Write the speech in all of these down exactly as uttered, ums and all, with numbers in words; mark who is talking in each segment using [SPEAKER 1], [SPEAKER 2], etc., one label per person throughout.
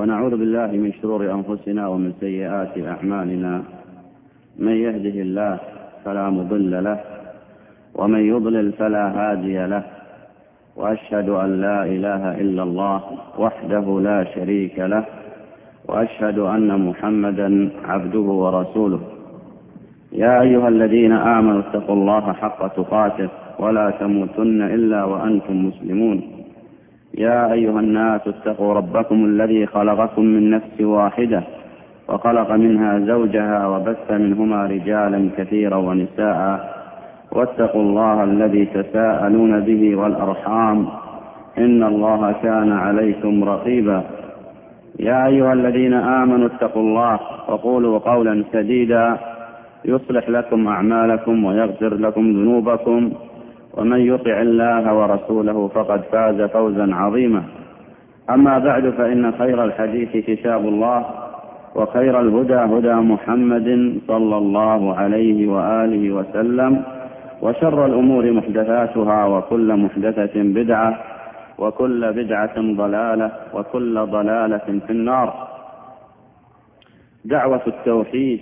[SPEAKER 1] ونعوذ بالله من شرور أنفسنا ومن سيئات أعمالنا. من يهده الله فلا مضل له ومن يضلل فلا هادي له، وأشهد أن لا إله إلا الله وحده لا شريك له، وأشهد أن محمدا عبده ورسوله. يا أيها الذين آمنوا اتقوا الله حق تقاته ولا تموتن إلا وأنتم مسلمون. يا أيها الناس اتقوا ربكم الذي خلقكم من نفس واحدة وخلق منها زوجها وبث منهما رجالا كثيرا ونساء، واتقوا الله الذي تساءلون به والأرحام إن الله كان عليكم رقيبا. يا أيها الذين آمنوا اتقوا الله وقولوا قولا سديدا يصلح لكم أعمالكم ويغفر لكم ذنوبكم، ومن يطع الله ورسوله فقد فاز فوزا عظيما. أما بعد، فإن خير الحديث كتاب الله، وخير الهدى هدى محمد صلى الله عليه وآله وسلم، وشر الأمور محدثاتها، وكل محدثة بدعة، وكل بدعة ضلالة، وكل ضلالة في النار. دعوة التوحيد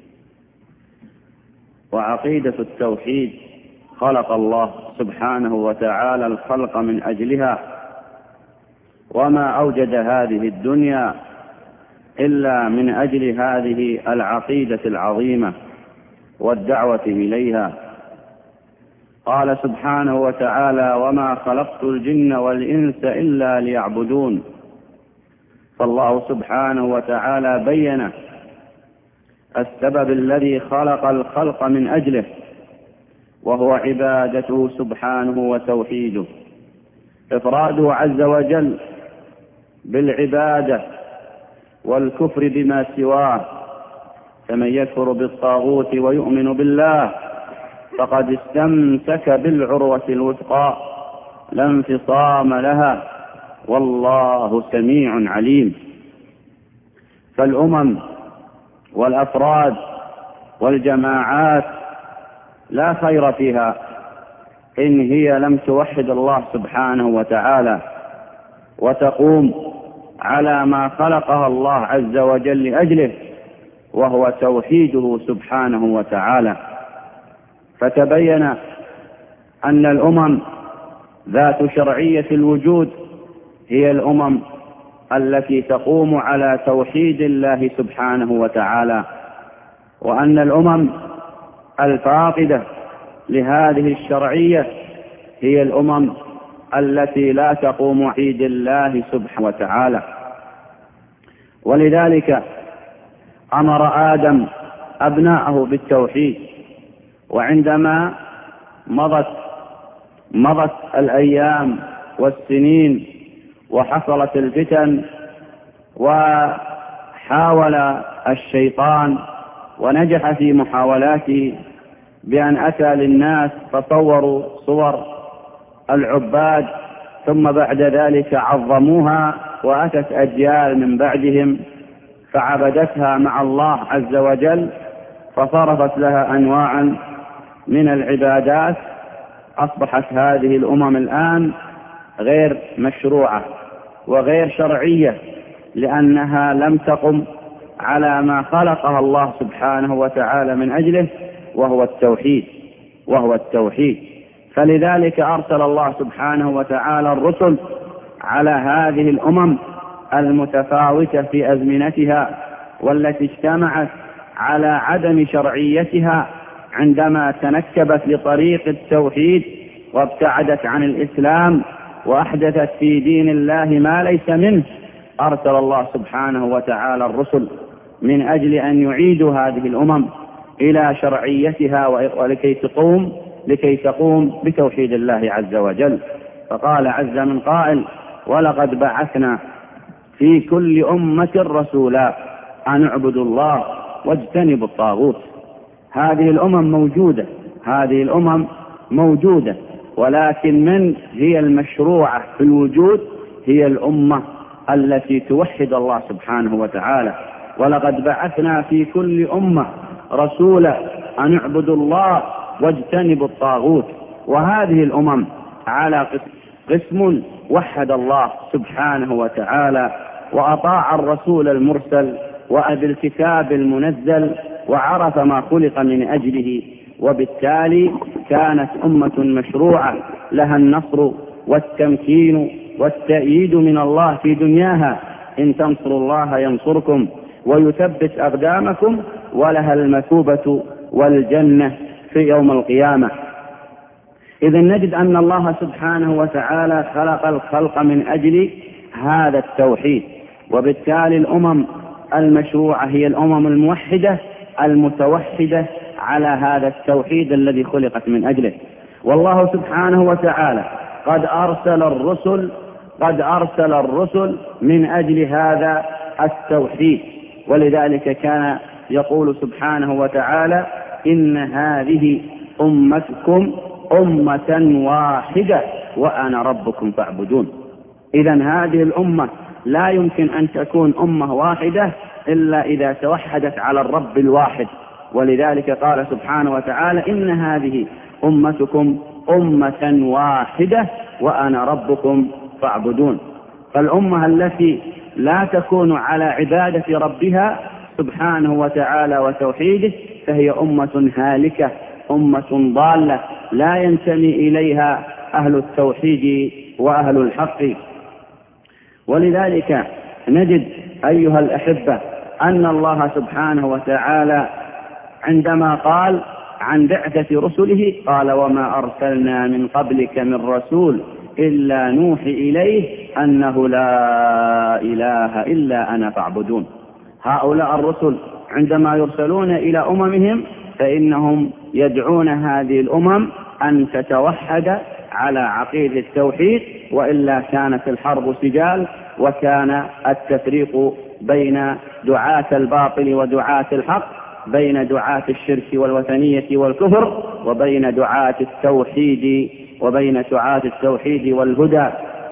[SPEAKER 1] وعقيدة التوحيد خلق الله سبحانه وتعالى الخلق من أجلها، وما أوجد هذه الدنيا إلا من أجل هذه العقيدة العظيمة والدعوة إليها. قال سبحانه وتعالى: وما خلقت الجن والإنس إلا ليعبدون. فالله سبحانه وتعالى بين السبب الذي خلق الخلق من أجله، وهو عبادته سبحانه وتوحيده، إفراده عز وجل بالعبادة والكفر بما سواه. فمن يكفر بالطاغوت ويؤمن بالله فقد استمسك بالعروة الوثقى لا انفصام لها، والله سميع عليم. فالأمم والأفراد والجماعات لا خير فيها إن هي لم توحد الله سبحانه وتعالى وتقوم على ما خلقها الله عز وجل لأجله، وهو توحيده سبحانه وتعالى. فتبين أن الأمم ذات شرعية الوجود هي الأمم التي تقوم على توحيد الله سبحانه وتعالى، وأن الأمم الفاقدة لهذه الشرعية هي الأمم التي لا تقوم عيد الله سبحانه وتعالى. ولذلك أمر آدم أبناءه بالتوحيد، وعندما مضت مضت الأيام والسنين وحصلت الفتن، وحاول الشيطان ونجح في محاولاته بأن أتى للناس فصوروا صور العباد، ثم بعد ذلك عظموها، وأتت أجيال من بعدهم فعبدتها مع الله عز وجل، فصرفت لها أنواعا من العبادات. أصبحت هذه الأمم الآن غير مشروعة وغير شرعية، لأنها لم تقم على ما خلقها الله سبحانه وتعالى من أجله، وهو التوحيد وهو التوحيد فلذلك أرسل الله سبحانه وتعالى الرسل على هذه الأمم المتفاوتة في أزمنتها، والتي اجتمعت على عدم شرعيتها عندما تنكبت لطريق التوحيد وابتعدت عن الإسلام وأحدثت في دين الله ما ليس منه. أرسل الله سبحانه وتعالى الرسل من أجل أن يعيدوا هذه الأمم إلى شرعيتها، ولكي تقوم لكي تقوم بتوحيد الله عز وجل. فقال عز من قائل: ولقد بعثنا في كل أمة رسولا أن اعبدوا الله واجتنبوا الطاغوت. هذه الأمم موجودة هذه الأمم موجودة ولكن من هي المشروعة في الوجود؟ هي الأمة التي توحد الله سبحانه وتعالى. ولقد بعثنا في كل أمة رسولا أن اعبدوا الله واجتنبوا الطاغوت. وهذه الأمم على قسم وحد الله سبحانه وتعالى وأطاع الرسول المرسل وأبى الكتاب المنزل وعرف ما خلق من أجله، وبالتالي كانت أمة مشروعة لها النصر والتمكين والتأييد من الله في دنياها، إن تنصروا الله ينصركم ويثبت أقدامكم، ولها المثوبة والجنة في يوم القيامة. إذن نجد أن الله سبحانه وتعالى خلق الخلق من أجل هذا التوحيد، وبالتالي الأمم المشروعة هي الأمم الموحدة المتوحدة على هذا التوحيد الذي خلقت من أجله. والله سبحانه وتعالى قد أرسل الرسل قد أرسل الرسل من أجل هذا التوحيد، ولذلك كان يقول سبحانه وتعالى: إن هذه أمتكم أمة واحدة وأنا ربكم فاعبدون. إذن هذه الأمة لا يمكن أن تكون أمة واحدة إلا إذا توحدت على الرب الواحد، ولذلك قال سبحانه وتعالى: إن هذه أمتكم أمة واحدة وأنا ربكم فاعبدون. فالأمة التي لا تكون على عبادة ربها سبحانه وتعالى وتوحيده فهي أمة هالكة، أمة ضالة لا ينتمي إليها أهل التوحيد وأهل الحق. ولذلك نجد أيها الأحبة أن الله سبحانه وتعالى عندما قال عن بعثة رسله قال: وما أرسلنا من قبلك من رسول إلا نوحي إليه أنه لا إله إلا أنا فاعبدون. هؤلاء الرسل عندما يرسلون إلى أممهم فإنهم يدعون هذه الأمم أن تتوحد على عقيدة التوحيد، وإلا كانت الحرب سجال، وكان التفريق بين دعاة الباطل ودعاة الحق، بين دعاة الشرك والوثنية والكفر، وبين دعاة التوحيد وبين دعاة التوحيد والهدى.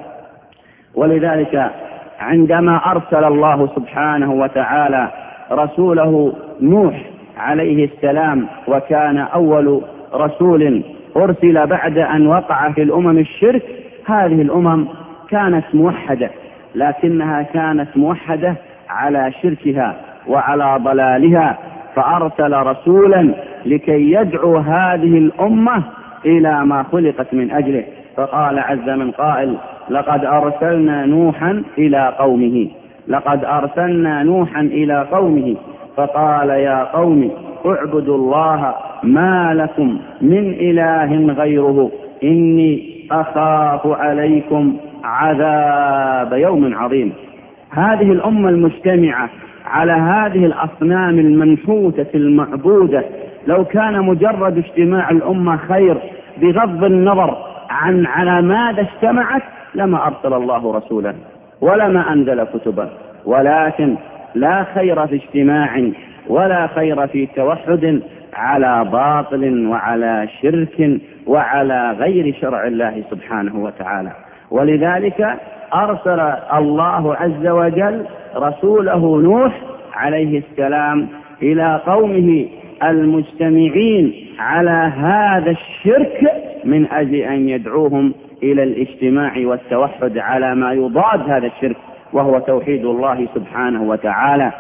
[SPEAKER 1] ولذلك عندما أرسل الله سبحانه وتعالى رسوله نوح عليه السلام، وكان أول رسول أرسل بعد أن وقع في الأمم الشرك، هذه الأمم كانت موحدة، لكنها كانت موحدة على شركها وعلى ضلالها، فأرسل رسولا لكي يدعو هذه الأمة إلى ما خلقت من أجله، فقال عز من قائل: لقد أرسلنا نوحا إلى قومه لقد أرسلنا نوحا إلى قومه فقال يا قوم اعبدوا الله ما لكم من إله غيره إني أخاف عليكم عذاب يوم عظيم. هذه الأمة المجتمعة على هذه الأصنام المنحوتة المعبودة، لو كان مجرد اجتماع الأمة خير بغض النظر عن على ماذا اجتمعت لما أرسل الله رسولا ولما أنزل كتبا، ولكن لا خير في اجتماع ولا خير في توحد على باطل وعلى شرك وعلى غير شرع الله سبحانه وتعالى. ولذلك أرسل الله عز وجل رسوله نوح عليه السلام إلى قومه المجتمعين على هذا الشرك من أجل أن يدعوهم إلى الاجتماع والتوحد على ما يضاد هذا الشرك، وهو توحيد الله سبحانه وتعالى.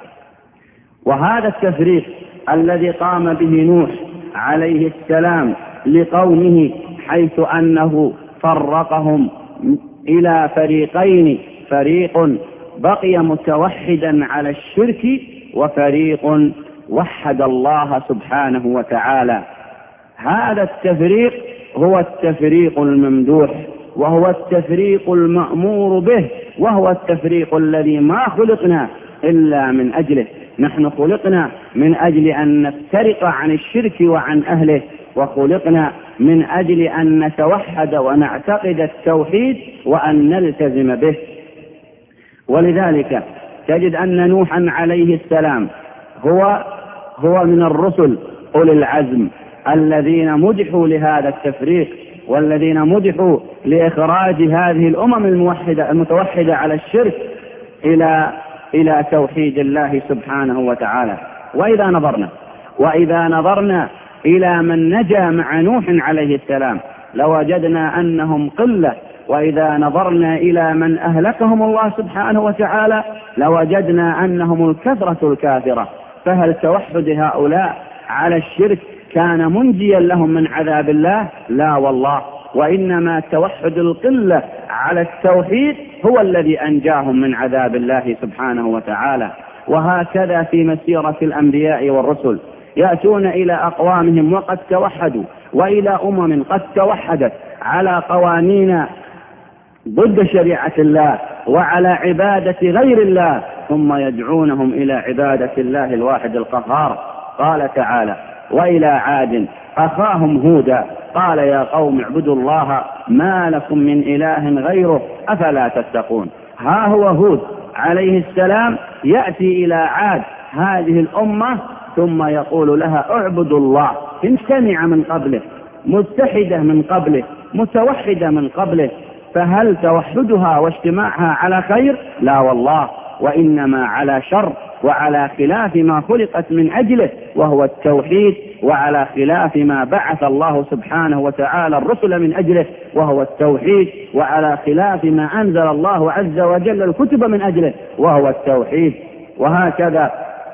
[SPEAKER 1] وهذا التفريق الذي قام به نوح عليه السلام لقومه، حيث أنه فرقهم إلى فريقين: فريق بقي متوحدا على الشرك، وفريق وحد الله سبحانه وتعالى. هذا التفريق هو التفريق الممدوح، وهو التفريق المأمور به، وهو التفريق الذي ما خلقنا إلا من أجله. نحن خلقنا من أجل أن نفترق عن الشرك وعن أهله، وخلقنا من أجل أن نتوحد ونعتقد التوحيد وأن نلتزم به. ولذلك تجد أن نوحا عليه السلام هو هو من الرسل أولي العزم الذين مدحوا لهذا التفريق، والذين مدحوا لإخراج هذه الأمم الموحدة المتوحدة على الشرك إلى إلى توحيد الله سبحانه وتعالى. وإذا نظرنا وإذا نظرنا إلى من نجا مع نوح عليه السلام لوجدنا أنهم قلة وإذا نظرنا إلى من أهلكهم الله سبحانه وتعالى لوجدنا أنهم الكثرة الكافرة. فهل توحد هؤلاء على الشرك كان منجيا لهم من عذاب الله؟ لا والله، وإنما توحد القلة على التوحيد هو الذي أنجاهم من عذاب الله سبحانه وتعالى. وهكذا في مسيرة الأنبياء والرسل، يأتون إلى أقوامهم وقد توحدوا، وإلى أمم قد توحدت على قوانين ضد شريعة الله وعلى عبادة غير الله، ثم يدعونهم إلى عبادة الله الواحد القهار. قال تعالى: وإلى عاد أخاهم هودا قال يا قوم اعبدوا الله ما لكم من إله غيره أفلا تتقون. ها هو هود عليه السلام يأتي إلى عاد هذه الأمة ثم يقول لها اعبدوا الله، مجتمعة من قبله، متحدة من قبله، متوحدة من قبله، فهل توحدها واجتماعها على خير؟ لا والله، وإنما على شر وعلى خلاف ما خلقت من أجله وهو التوحيد، وعلى خلاف ما بعث الله سبحانه وتعالى الرسل من أجله وهو التوحيد، وعلى خلاف ما أنزل الله عز وجل الكتب من أجله وهو التوحيد. وهكذا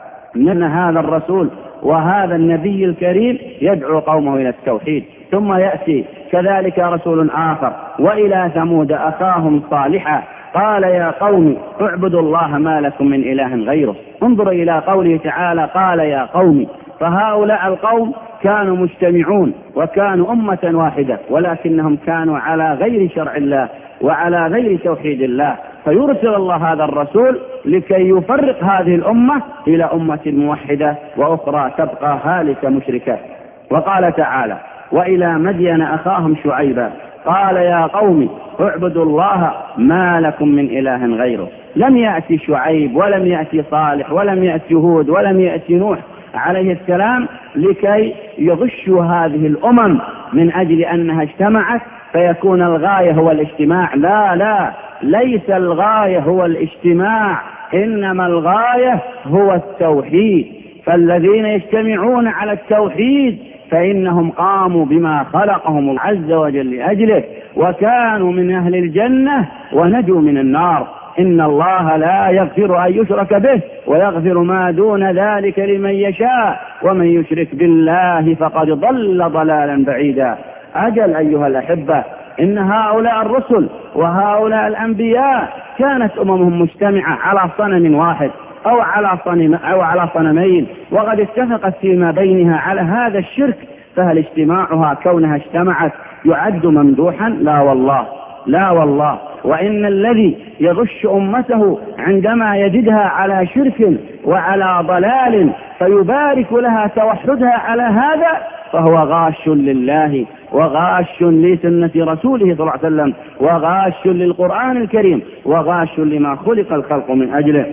[SPEAKER 1] من هذا الرسول وهذا النبي الكريم يدعو قومه إلى التوحيد. ثم يأتي كذلك رسول آخر وإلى ثمود أخاهم صالحا قال يا قوم اعبدوا الله ما لكم من إله غيره. انظر إلى قوله تعالى قال يا قوم، فهؤلاء القوم كانوا مجتمعون وكانوا أمة واحدة، ولكنهم كانوا على غير شرع الله وعلى غير توحيد الله، فيرسل الله هذا الرسول لكي يفرق هذه الأمة إلى أمة موحدة وأخرى تبقى هالكة مشركة. وقال تعالى وإلى مدين أخاهم شعيبا قال يا قوم اعبدوا الله ما لكم من إله غيره. لم يأتي شعيب ولم يأتي صالح ولم يأتي هود ولم يأتي نوح عليه السلام لكي يغشوا هذه الأمم من أجل أنها اجتمعت فيكون الغاية هو الاجتماع. لا لا، ليس الغاية هو الاجتماع، إنما الغاية هو التوحيد. فالذين يجتمعون على التوحيد فإنهم قاموا بما خلقهم عز وجل لأجله، وكانوا من أهل الجنة ونجوا من النار. إن الله لا يغفر أن يشرك به ويغفر ما دون ذلك لمن يشاء، ومن يشرك بالله فقد ضل ضلالا بعيدا. أجل أيها الأحبة، إن هؤلاء الرسل وهؤلاء الأنبياء كانت أممهم مجتمعة على صنم واحد أو على صنم أو على صنمين، وقد اتفقت فيما بينها على هذا الشرك، فهل اجتماعها كونها اجتمعت يعد ممدوحا؟ لا والله، لا والله. وإن الذي يغش أمته عندما يجدها على شرك وعلى ضلال فيبارك لها توحدها على هذا فهو غاش لله وغاش لسنة رسوله صلى الله عليه وسلم وغاش للقرآن الكريم وغاش لما خلق الخلق من أجله.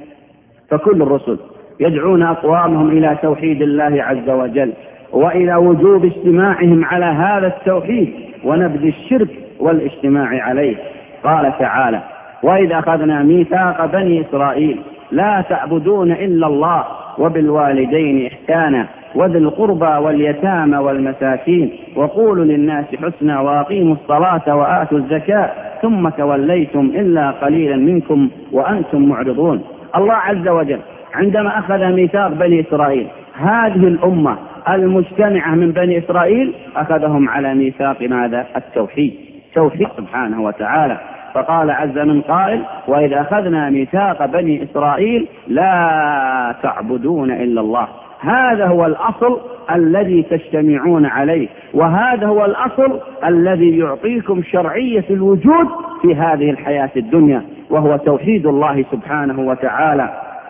[SPEAKER 1] فكل الرسل يدعون أقوامهم إلى توحيد الله عز وجل وإلى وجوب اجتماعهم على هذا التوحيد ونبذ الشرك والاجتماع عليه. قال تعالى وإذا أخذنا ميثاق بني إسرائيل لا تعبدون إلا الله وبالوالدين إحسانا وذي القربى واليتامى والمساكين وقولوا للناس حسنا وأقيموا الصلاة وآتوا الزكاة ثم توليتم إلا قليلا منكم وأنتم معرضون. الله عز وجل عندما أخذ ميثاق بني إسرائيل هذه الأمة المجتمعة من بني إسرائيل أخذهم على ميثاق ماذا؟ التوحيد، توحيد سبحانه وتعالى. فقال عز من قائل وإذا أخذنا ميثاق بني إسرائيل لا تعبدون إلا الله. هذا هو الأصل الذي تجتمعون عليه، وهذا هو الأصل الذي يعطيكم شرعية الوجود في هذه الحياة الدنيا، وهو توحيد الله سبحانه وتعالى.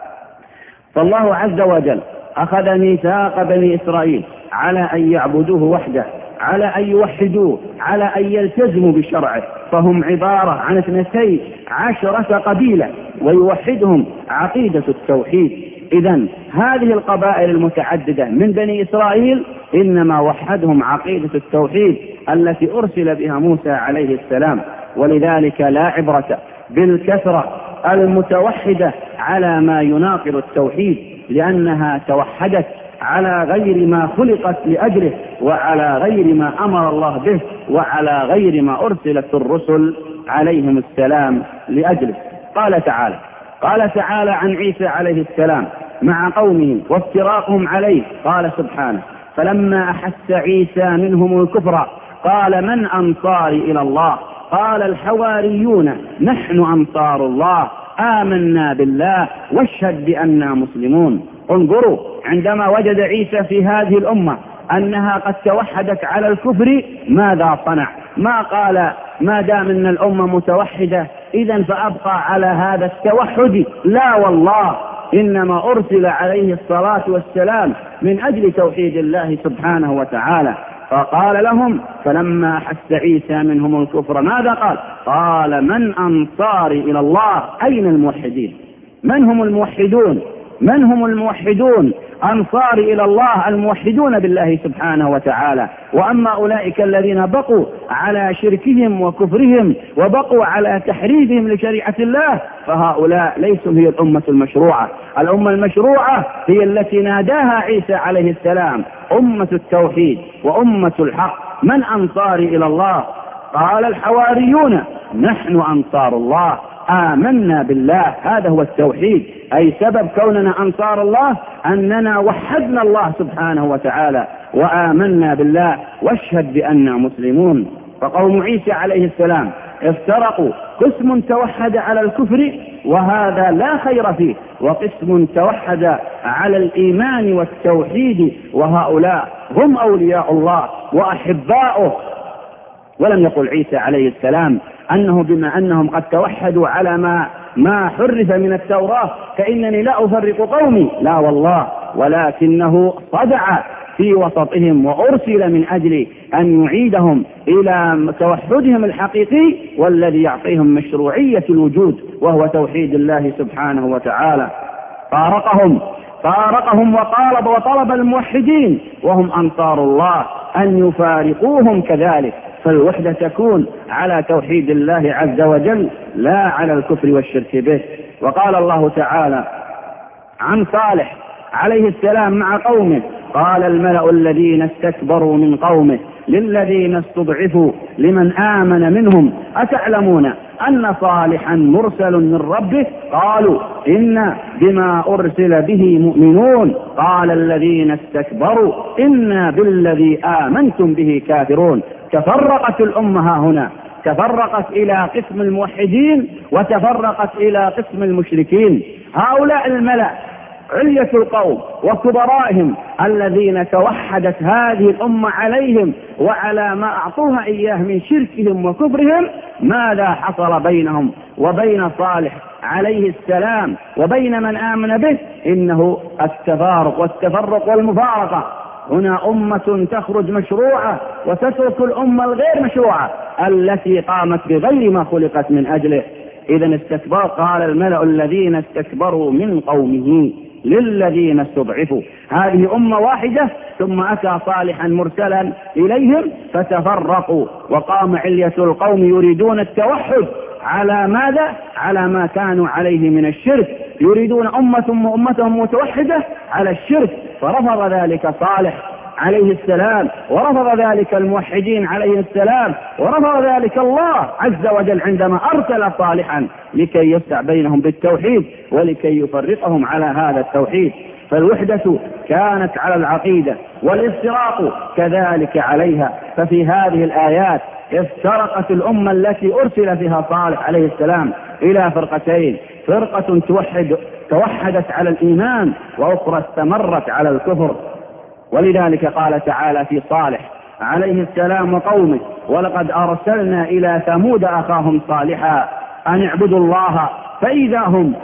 [SPEAKER 1] فالله عز وجل أخذ ميثاق بني إسرائيل على أن يعبدوه وحده، على أن يوحدوه، على أن يلتزموا بشرعه، فهم عبارة عن اثنتي عشرة قبيلة ويوحدهم عقيدة التوحيد. إذن هذه القبائل المتعددة من بني إسرائيل إنما وحدهم عقيدة التوحيد التي أرسل بها موسى عليه السلام. ولذلك لا عبرة بالكثرة المتوحدة على ما يناقض التوحيد، لأنها توحدت على غير ما خلقت لأجله، وعلى غير ما أمر الله به، وعلى غير ما أرسلت الرسل عليهم السلام لأجله. قال تعالى قال تعالى عن عيسى عليه السلام مع قومه وافتراقهم عليه، قال سبحانه: فلما أحس عيسى منهم الكفر قال: من أنصاري إلى الله؟ قال الحواريون: نحن أنصار الله، آمنا بالله واشهد بأننا مسلمون. انظروا، عندما وجد عيسى في هذه الأمة أنها قد توحدت على الكفر ماذا صنع؟ ما قال ما دام أن الأمة متوحدة إذن فأبقى على هذا التوحد، لا والله، إنما أرسل عليه الصلاة والسلام من أجل توحيد الله سبحانه وتعالى. فقال لهم: فلما أحس عيسى منهم الكفر ماذا قال؟ قال: من أنصاري إلى الله؟ أين الموحدين؟ من هم الموحدون؟ من هم الموحدون؟ أنصار إلى الله الموحدون بالله سبحانه وتعالى. وأما أولئك الذين بقوا على شركهم وكفرهم وبقوا على تحريفهم لشريعة الله فهؤلاء ليسوا هي الأمة المشروعة. الأمة المشروعة هي التي ناداها عيسى عليه السلام أمة التوحيد وأمة الحق. من أنصاري إلى الله؟ قال الحواريون: نحن أنصار الله، آمنا بالله. هذا هو التوحيد، أي سبب كوننا أنصار الله أننا وحدنا الله سبحانه وتعالى وآمنا بالله واشهد بأننا مسلمون. فقوم عيسى عليه السلام افترقوا، قسم توحد على الكفر وهذا لا خير فيه، وقسم توحد على الإيمان والتوحيد وهؤلاء هم أولياء الله وأحباؤه. ولم يقل عيسى عليه السلام أنه بما أنهم قد توحدوا على ما ما حرف من التوراة فإنني لا أفرق قومي، لا والله، ولكنه صدع في وسطهم وأرسل من أجل أن يعيدهم إلى توحدهم الحقيقي والذي يعطيهم مشروعية الوجود وهو توحيد الله سبحانه وتعالى. فارقهم فارقهم وطالب وطلب الموحدين وهم أنصار الله أن يفارقوهم كذلك، فالوحدة تكون على توحيد الله عز وجل لا على الكفر والشرك به. وقال الله تعالى عن صالح عليه السلام مع قومه: قال الملأ الذين استكبروا من قومه للذين استضعفوا لمن آمن منهم: أتعلمون أن صالحا مرسل من ربه؟ قالوا إنا بما أرسل به مؤمنون. قال الذين استكبروا إنا بالذي آمنتم به كافرون. تفرقت الأمة هنا، تفرقت إلى قسم الموحدين وتفرقت إلى قسم المشركين. هؤلاء الملأ علية القوم وكبرائهم الذين توحدت هذه الأمة عليهم وعلى ما أعطوها إياه من شركهم وكفرهم، ماذا حصل بينهم وبين صالح عليه السلام وبين من آمن به؟ إنه التفارق والتفرق والمفارقة. هنا أمة تخرج مشروعة وتترك الأمة الغير مشروعة التي قامت بغير ما خلقت من أجله. إذن استكبار، قال الملأ الذين استكبروا من قومه للذين استضعفوا. هذه أمة واحدة ثم أتى صالحا مرسلا إليهم فتفرقوا، وقام علية القوم يريدون التوحد على ماذا؟ على ما كانوا عليه من الشرك، يريدون أمة أمتهم متوحدة على الشرك، فرفض ذلك صالح عليه السلام، ورفض ذلك الموحدين عليه السلام، ورفض ذلك الله عز وجل عندما أرسل صالحا لكي يفتح بينهم بالتوحيد ولكي يفرقهم على هذا التوحيد. فالوحدة كانت على العقيدة والافتراق كذلك عليها. ففي هذه الآيات افترقت الأمة التي أرسل فيها صالح عليه السلام إلى فرقتين: فرقة توحد توحدت على الإيمان، وأخرى استمرت على الكفر. ولذلك قال تعالى في صالح عليه السلام وقومه: ولقد أرسلنا إلى ثمود أخاهم صالحا أن اعبدوا الله فإذا هم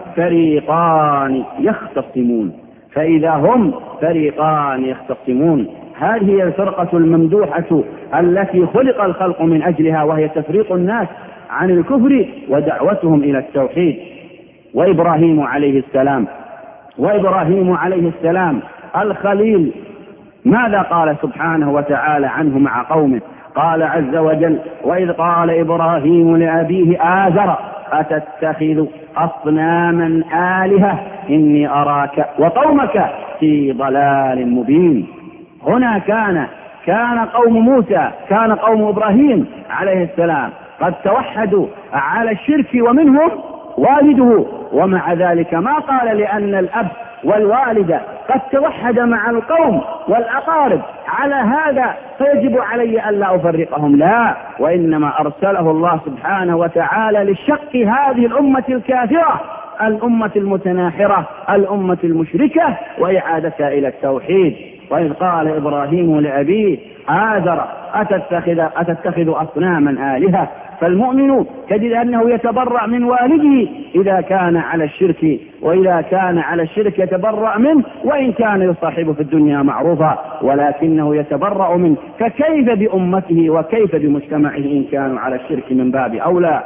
[SPEAKER 1] فريقان يختصمون. فإذا هم فريقان يختصمون. هذه هي الفرقة الممدوحة التي خلق الخلق من أجلها، وهي تفريق الناس عن الكفر ودعوتهم إلى التوحيد. وإبراهيم عليه السلام وإبراهيم عليه السلام الخليل، ماذا قال سبحانه وتعالى عنه مع قومه؟ قال عز وجل: وإذ قال إبراهيم لأبيه آزر أتتخذ أصناما آلهة إني أراك وقومك في ضلال مبين. هنا كان كان قوم موسى كان قوم إبراهيم عليه السلام قد توحدوا على الشرك ومنهم والده، ومع ذلك ما قال لأن الأب والوالدة قد توحد مع القوم والأقارب على هذا فيجب علي ألا أفرقهم، لا، وإنما أرسله الله سبحانه وتعالى للشق هذه الأمة الكافرة، الأمة المتناحرة، الأمة المشركة، وإعادتها إلى التوحيد. وإذ قال إبراهيم لأبيه آزر أتتخذ, أتتخذ أصناما آلهة، فالمؤمن تجد أنه يتبرأ من والده إذا كان على الشرك، وإذا كان على الشرك يتبرأ منه وإن كان يصاحبه في الدنيا معروفا، ولكنه يتبرأ منه، فكيف بأمته وكيف بمجتمعه إن كانوا على الشرك من باب أولى.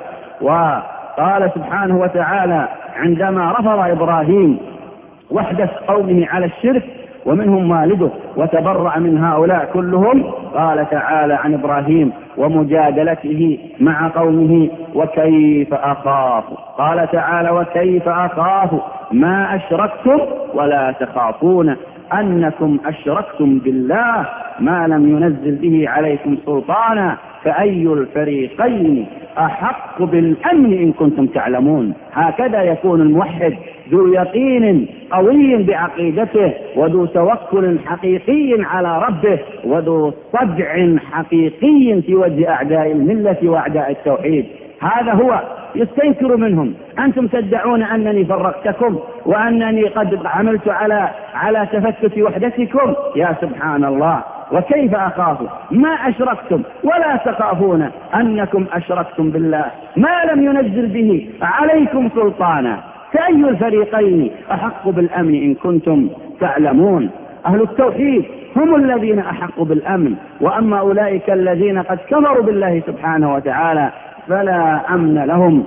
[SPEAKER 1] وقال سبحانه وتعالى عندما رفض إبراهيم وحدة قومه على الشرك ومنهم والده وتبرأ من هؤلاء كلهم، قال تعالى عن إبراهيم ومجادلته مع قومه وكيف أخاف، قال تعالى وكيف أخاف ما أشركتم ولا تخافون أنكم أشركتم بالله ما لم ينزل به عليكم سلطانا فأي الفريقين أحق بالأمن إن كنتم تعلمون. هكذا يكون الموحد ذو يقين قوي بعقيدته، وذو توكل حقيقي على ربه، وذو صدع حقيقي في وجه أعداء الملة وأعداء التوحيد. هذا هو يستنكر منهم أنتم تدعون أنني فرقتكم وأنني قد عملت على على تفتت وحدتكم، يا سبحان الله. وكيف أخاف ما أشركتم ولا تخافون أنكم أشركتم بالله ما لم ينزل به عليكم سلطانا فأي الفريقين أحق بالأمن إن كنتم تعلمون. أهل التوحيد هم الذين أحقوا بالأمن، وأما أولئك الذين قد كفروا بالله سبحانه وتعالى فلا أمن لهم.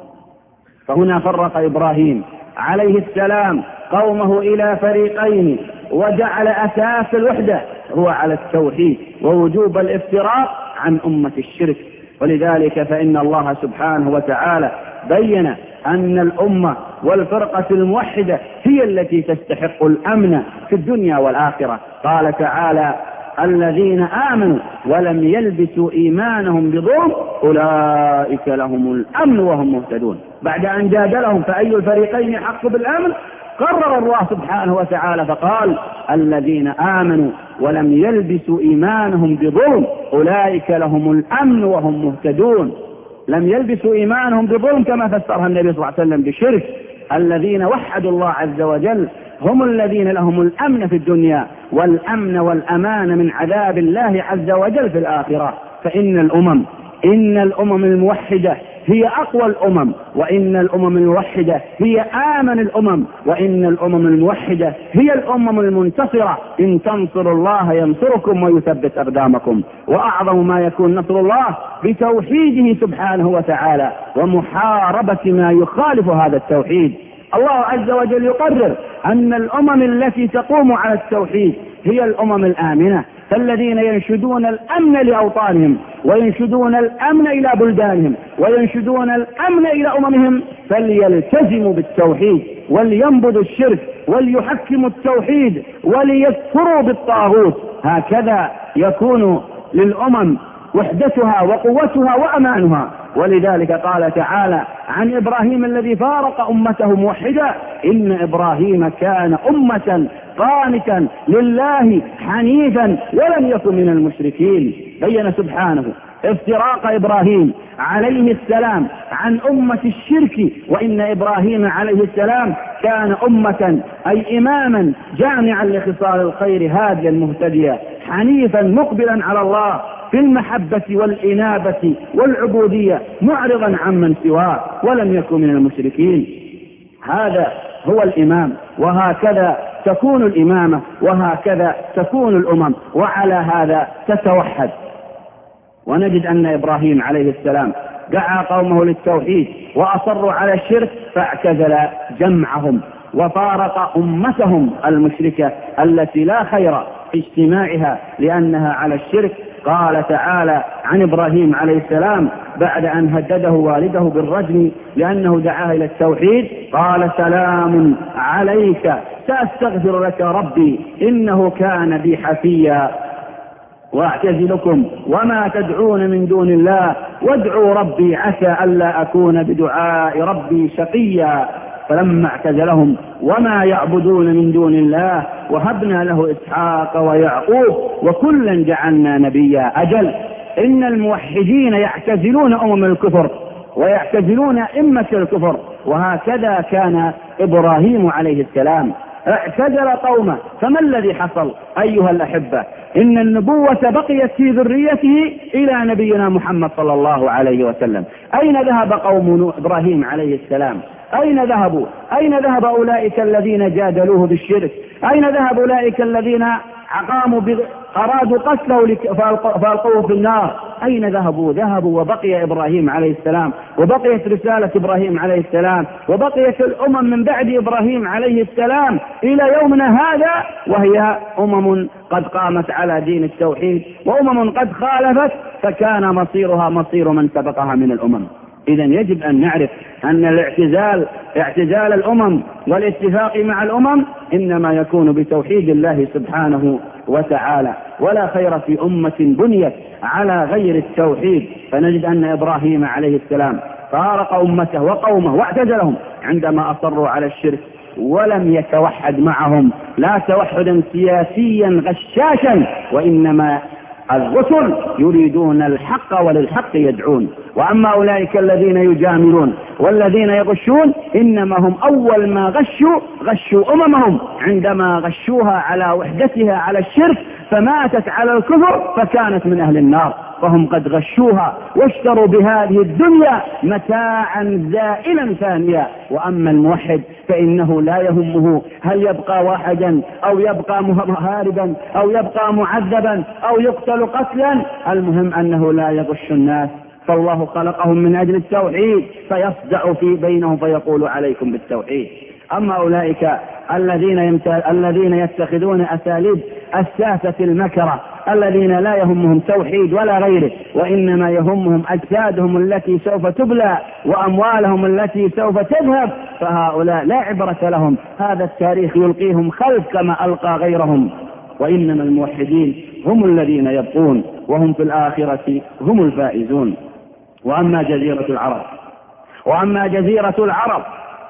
[SPEAKER 1] فهنا فرق إبراهيم عليه السلام قومه إلى فريقين، وجعل أساس الوحدة هو على التوحيد ووجوب الافتراق عن أمة الشرك. ولذلك فإن الله سبحانه وتعالى بين أن الأمة والفرقة الموحدة هي التي تستحق الأمن في الدنيا والآخرة. قال تعالى الذين آمنوا ولم يلبسوا إيمانهم بظلم أولئك لهم الأمن وهم مهتدون. بعد أن جادلهم فأي الفريقين حق بالأمن قرر الله سبحانه وتعالى فقال الذين آمنوا ولم يلبسوا إيمانهم بظلم أولئك لهم الأمن وهم مهتدون. لم يلبسوا إيمانهم بظلم كما فسرها النبي صلى الله عليه وسلم بشرك. الذين وحدوا الله عز وجل هم الذين لهم الأمن في الدنيا والأمن والأمان من عذاب الله عز وجل في الآخرة. فإن الأمم إن الأمم الموحدة هي أقوى الأمم، وإن الأمم الموحدة هي آمن الأمم، وإن الأمم الموحدة هي الأمم المنتصرة. إن تنصروا الله ينصركم ويثبت أقدامكم. وأعظم ما يكون نصر الله بتوحيده سبحانه وتعالى ومحاربة ما يخالف هذا التوحيد. الله عز وجل يقرر أن الأمم التي تقوم على التوحيد هي الأمم الآمنة، فالذين ينشدون الأمن لأوطانهم وينشدون الأمن إلى بلدانهم وينشدون الأمن إلى أممهم فليلتزموا بالتوحيد ولينبذوا الشرك وليحكموا التوحيد وليكفروا بالطاغوت. هكذا يكون للأمم وحدتها وقوتها وأمانها. ولذلك قال تعالى عن إبراهيم الذي فارق أمته موحدا إن إبراهيم كان أمة قانتا لله حنيفا ولم يكن من المشركين. بين سبحانه افتراق إبراهيم عليه السلام عن أمة الشرك، وإن إبراهيم عليه السلام كان أمة أي إماما جامعا لخصال الخير هاديا مهتديا حنيفا مقبلا على الله في المحبة والإنابة والعبودية معرضا عمن سواه ولم يكن من المشركين. هذا هو الإمام، وهكذا تكون الإمامة، وهكذا تكون الأمم، وعلى هذا تتوحد. ونجد أن إبراهيم عليه السلام دعا قومه للتوحيد وأصروا على الشرك فاعتزل جمعهم وفارق أمتهم المشركة التي لا خير اجتماعها لأنها على الشرك. قال تعالى عن إبراهيم عليه السلام بعد أن هدده والده بالرجم لأنه دعاه إلى التوحيد: قال سلام عليك سأستغفر لك ربي إنه كان بي حفيا واعتزلكم وما تدعون من دون الله وادعوا ربي عسى ألا أكون بدعاء ربي شقيا. فلما اعتزلهم وما يعبدون من دون الله وهبنا له إسحاق ويعقوب وكلا جعلنا نبيا. أجل إن الموحدين يعتزلون أمم الكفر ويعتزلون أئمة الكفر، وهكذا كان إبراهيم عليه السلام اعتزل قومه. فما الذي حصل أيها الأحبة؟ إن النبوة بقيت في ذريته إلى نبينا محمد صلى الله عليه وسلم. أين ذهب قوم إبراهيم عليه السلام؟ أين ذهبوا؟ أين ذهب أولئك الذين جادلوه بالشرك؟ أين ذهب أولئك الذين قاموا أرادوا قتله فألقوه في النار؟ أين ذهبوا؟ ذهبوا وبقي إبراهيم عليه السلام، وبقيت رسالة إبراهيم عليه السلام، وبقيت الأمم من بعد إبراهيم عليه السلام إلى يومنا هذا، وهي أمم قد قامت على دين التوحيد وأمم قد خالفت، فكان مصيرها مصير من سبقها من الأمم. إذن يجب أن نعرف أن الاعتزال اعتزال الأمم والاتفاق مع الأمم إنما يكون بتوحيد الله سبحانه وتعالى، ولا خير في أمة بنيت على غير التوحيد. فنجد أن إبراهيم عليه السلام فارق أمته وقومه واعتزلهم عندما أصروا على الشرك ولم يتوحد معهم، لا توحدا سياسيا غشاشا، وإنما الرسل يريدون الحق وللحق يدعون. وأما أولئك الذين يجاملون والذين يغشون إنما هم أول ما غشوا غشوا أممهم عندما غشوها على وحدتها على الشرك فماتت على الكفر فكانت من أهل النار، فهم قد غشوها واشتروا بهذه الدنيا متاعا زائلا ثانيا. وأما الموحد فإنه لا يهمه هل يبقى واحدا أو يبقى هاربا أو يبقى معذبا أو يقتل قتلا، المهم أنه لا يغش الناس، فالله خلقهم من أجل التوحيد فيصدع في بينهم فيقول عليكم بالتوحيد. أما أولئك الذين, يمت... الذين يتخذون أساليب الساسة المكرة الذين لا يهمهم توحيد ولا غيره، وإنما يهمهم أجسادهم التي سوف تبلى وأموالهم التي سوف تذهب، فهؤلاء لا عبرة لهم، هذا التاريخ يلقيهم خلف كما ألقى غيرهم. وإنما الموحدين هم الذين يبقون وهم في الآخرة هم الفائزون. وأما جزيرة العرب وأما جزيرة العرب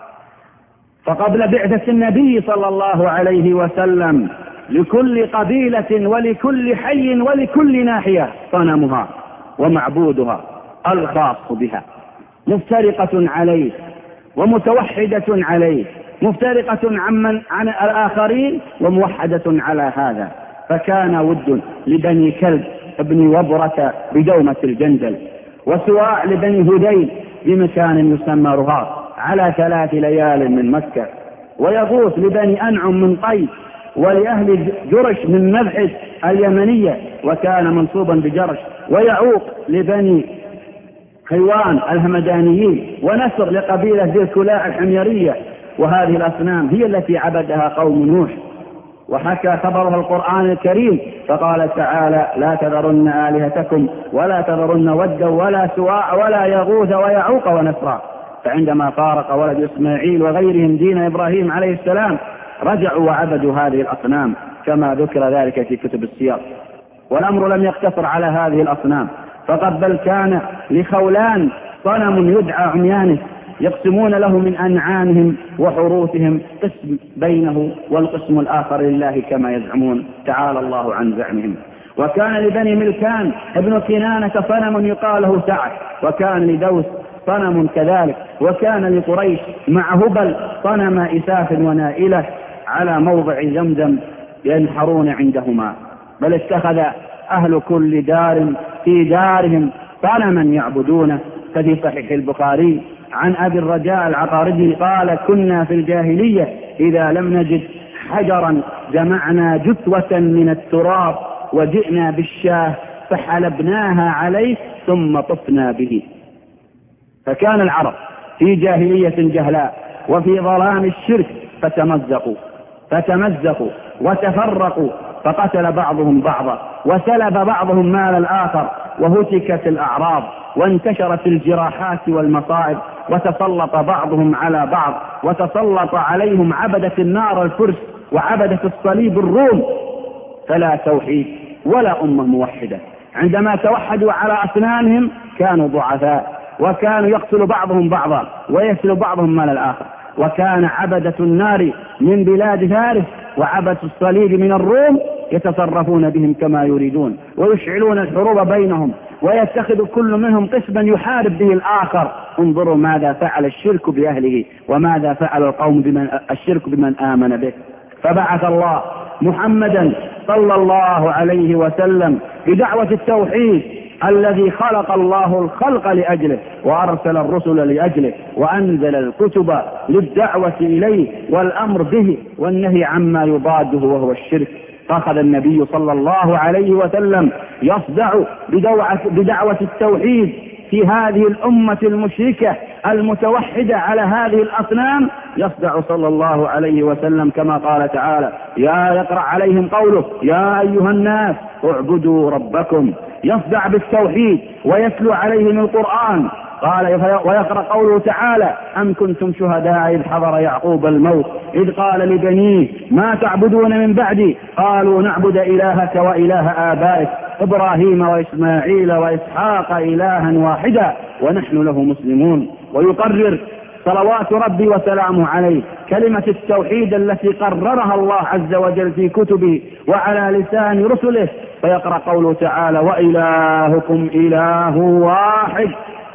[SPEAKER 1] فقبل بعثة النبي صلى الله عليه وسلم لكل قبيلة ولكل حي ولكل ناحية صنمها ومعبودها الخاص بها، مفترقة عليه ومتوحدة عليه، مفترقة عن, عن الآخرين وموحدة على هذا. فكان ود لبني كلب ابن وبرة بدومة الجندل، وسواع لبني هذيل بمكان يسمى رهاط على ثلاث ليال من مكة، ويغوث لبني أنعم من طيب، ولأهل جرش من مبحث اليمنية وكان منصوبا بجرش، ويعوق لبني خيوان الهمدانيين، ونسر لقبيلة ذي الكلاء الحميرية. وهذه الأصنام هي التي عبدها قوم نوح، وحكى خبرها القرآن الكريم فقال تعالى: لا تذرن آلهتكم ولا تذرن ودا ولا سواع ولا يغوث ويعوق ونسرا. فعندما فارق ولد إسماعيل وغيرهم دين إبراهيم عليه السلام رجعوا وعبدوا هذه الأصنام كما ذكر ذلك في كتب السير. والأمر لم يقتصر على هذه الأصنام، فقد بل كان لخولان صنم يدعى عميانس يقسمون له من أنعامهم وحروثهم قسم بينه والقسم الآخر لله كما يزعمون، تعالى الله عن زعمهم. وكان لبني ملكان ابن كنانة صنم يقال له سعد، وكان لدوس صنم كذلك، وكان لقريش مع هبل صنم إساف ونائلة على موضع زمزم ينحرون عندهما. بل اتخذ أهل كل دار في دارهم صنما يعبدونه. ففي صحيح البخاري عن أبي الرجاء العقاردي قال: كنا في الجاهلية إذا لم نجد حجرا جمعنا جثوة من التراب وجئنا بالشاه فحلبناها عليه ثم طفنا به. فكان العرب في جاهلية جهلاء وفي ظلام الشرك فتمزقوا فتمزقوا وتفرقوا فقتل بعضهم بعضا وسلب بعضهم مال الآخر وهتكت الأعراض وانتشرت الجراحات والمصائب وتسلط بعضهم على بعض وتسلط عليهم عبدة النار الفرس وعبدة الصليب الروم. فلا توحيد ولا أمة موحدة. عندما توحدوا على أسنانهم كانوا ضعفاء وكانوا يقتل بعضهم بعضا ويسلب بعضهم مال الآخر. وكان عبدة النار من بلاد فارس وعبدة الصليب من الروم يتصرفون بهم كما يريدون ويشعلون الحروب بينهم ويتخذ كل منهم قسما يحارب به الآخر. انظروا ماذا فعل الشرك بأهله وماذا فعل القوم بمن الشرك بمن آمن به. فبعث الله محمدا صلى الله عليه وسلم بدعوة التوحيد الذي خلق الله الخلق لأجله وأرسل الرسل لأجله وأنزل الكتب للدعوة إليه والأمر به والنهي عما يضاده وهو الشرك. فأخذ النبي صلى الله عليه وسلم يصدع بدعوة التوحيد في هذه الأمة المشركة المتوحدة على هذه الأصنام. يصدع صلى الله عليه وسلم كما قال تعالى: يا يقرأ عليهم قوله: يا أيها الناس اعبدوا ربكم. يصدع بالتوحيد ويتلو عليهم القرآن. قال ويقرأ قوله تعالى: أم كنتم شهداء إذ حضر يعقوب الموت إذ قال لبنيه ما تعبدون من بعدي قالوا نعبد إلهك وإله آبائك إبراهيم وإسماعيل وإسحاق إلها واحدا ونحن له مسلمون. ويقرر صلوات ربي وسلامه عليه كلمة التوحيد التي قررها الله عز وجل في كتبه وعلى لسان رسله. فيقرأ قوله تعالى: وإلهكم إله واحد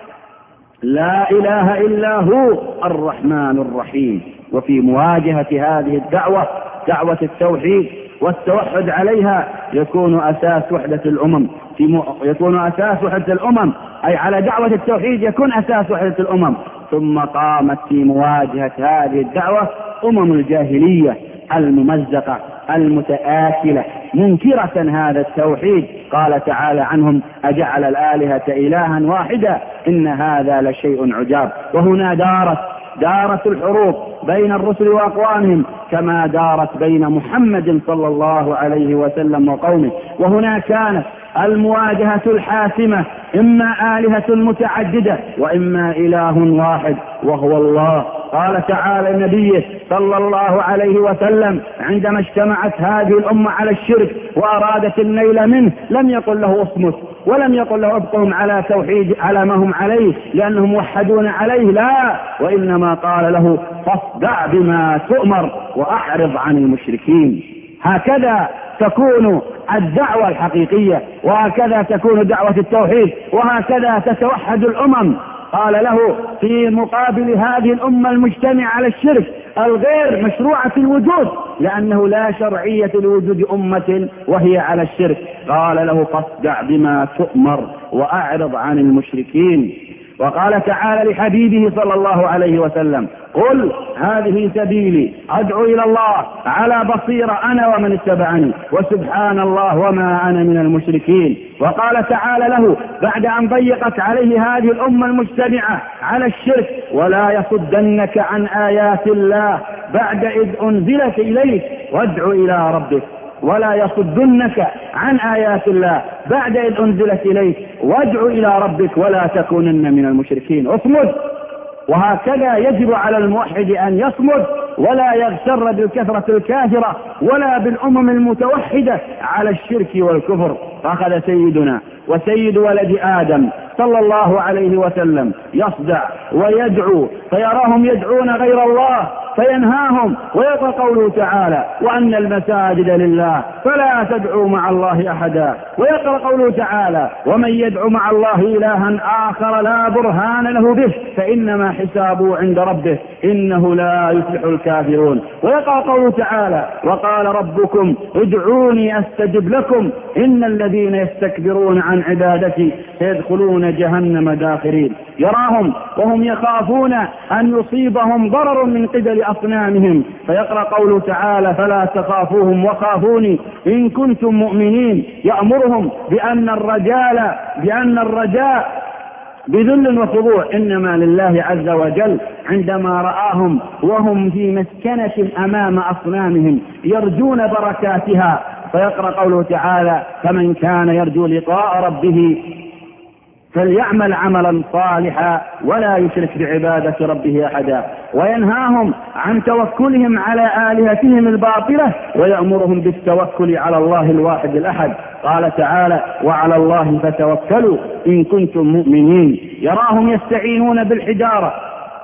[SPEAKER 1] لا إله إلا هو الرحمن الرحيم. وفي مواجهة هذه الدعوة دعوة التوحيد والتوحد عليها يكون أساس وحدة الأمم في م... يكون أساس وحدة الأمم أي على دعوة التوحيد يكون أساس وحدة الأمم. ثم قامت في مواجهة هذه الدعوة أمم الجاهلية الممزقة المتآكلة منكرة هذا التوحيد. قال تعالى عنهم: أجعل الآلهة إلها واحدا إن هذا لشيء عجاب. وهنا دارت دارت الحروب بين الرسل وأقوامهم كما دارت بين محمد صلى الله عليه وسلم وقومه. وهنا كانت المواجهة الحاسمة إما آلهة متعددة وإما إله واحد وهو الله. قال تعالى نبيه صلى الله عليه وسلم عندما اجتمعت هذه الأمة على الشرك وأرادت النيل منه لم يقل له اصمت ولم يقل له ابقهم على توحيد على ما هم عليه لأنهم موحدون عليه، لا، وإنما قال له: فاصدع بما تؤمر وأعرض عن المشركين. هكذا تكون الدعوة الحقيقية وهكذا تكون دعوة التوحيد وهكذا تتوحد الأمم. قال له في مقابل هذه الأمة المجتمعة على الشرك الغير مشروعة الوجود لأنه لا شرعية لوجود أمة وهي على الشرك، قال له: فاصدع بما تؤمر وأعرض عن المشركين. وقال تعالى لحبيبه صلى الله عليه وسلم: قل هذه سبيلي أدعو إلى الله على بصيرة أنا ومن اتبعني وسبحان الله وما أنا من المشركين. وقال تعالى له بعد أن ضيقت عليه هذه الأمة المجتمعة على الشرك: ولا يصدنك عن آيات الله بعد إذ أنزلت إليك وادع إلى ربك. ولا يصدنك عن آيات الله بعد إذ أنزلت إليك وادع إلى ربك ولا تكونن من المشركين. اصمد. وهكذا يجب على الموحد أن يصمد ولا يغتر بالكثرة الكافرة ولا بالأمم المتوحدة على الشرك والكفر. فأخذ سيدنا وسيد ولد آدم صلى الله عليه وسلم يصدع ويدعو فيراهم يدعون غير الله فينهاهم ويقرأ قوله تعالى: وأن المساجد لله فلا تدعوا مع الله أحدا. ويقرأ قوله تعالى: ومن يدعو مع الله إلها آخر لا برهان له به فإنما حسابه عند ربه إنه لا يفلح الكافرون. ويقرأ قوله تعالى: وقال ربكم ادعوني أستجب لكم إن الذين يستكبرون عن عبادتي سيدخلون جهنم داخرين. يراهم وهم يخافون أن يصيبهم ضرر من قبل أصنامهم فيقرأ قوله تعالى: فلا تخافوهم وخافوني إن كنتم مؤمنين. يأمرهم بأن الرجال بأن الرجاء بذل وخضوع إنما لله عز وجل. عندما رآهم وهم في مسكنة أمام أصنامهم يرجون بركاتها فيقرأ قوله تعالى فمن كان يرجو لقاء ربه فليعمل عملا صالحا ولا يشرك بعبادة ربه أحدا، وينهاهم عن توكلهم على آلهتهم الباطلة ويأمرهم بالتوكل على الله الواحد الأحد. قال تعالى وعلى الله فتوكلوا إن كنتم مؤمنين. يراهم يستعينون بالحجارة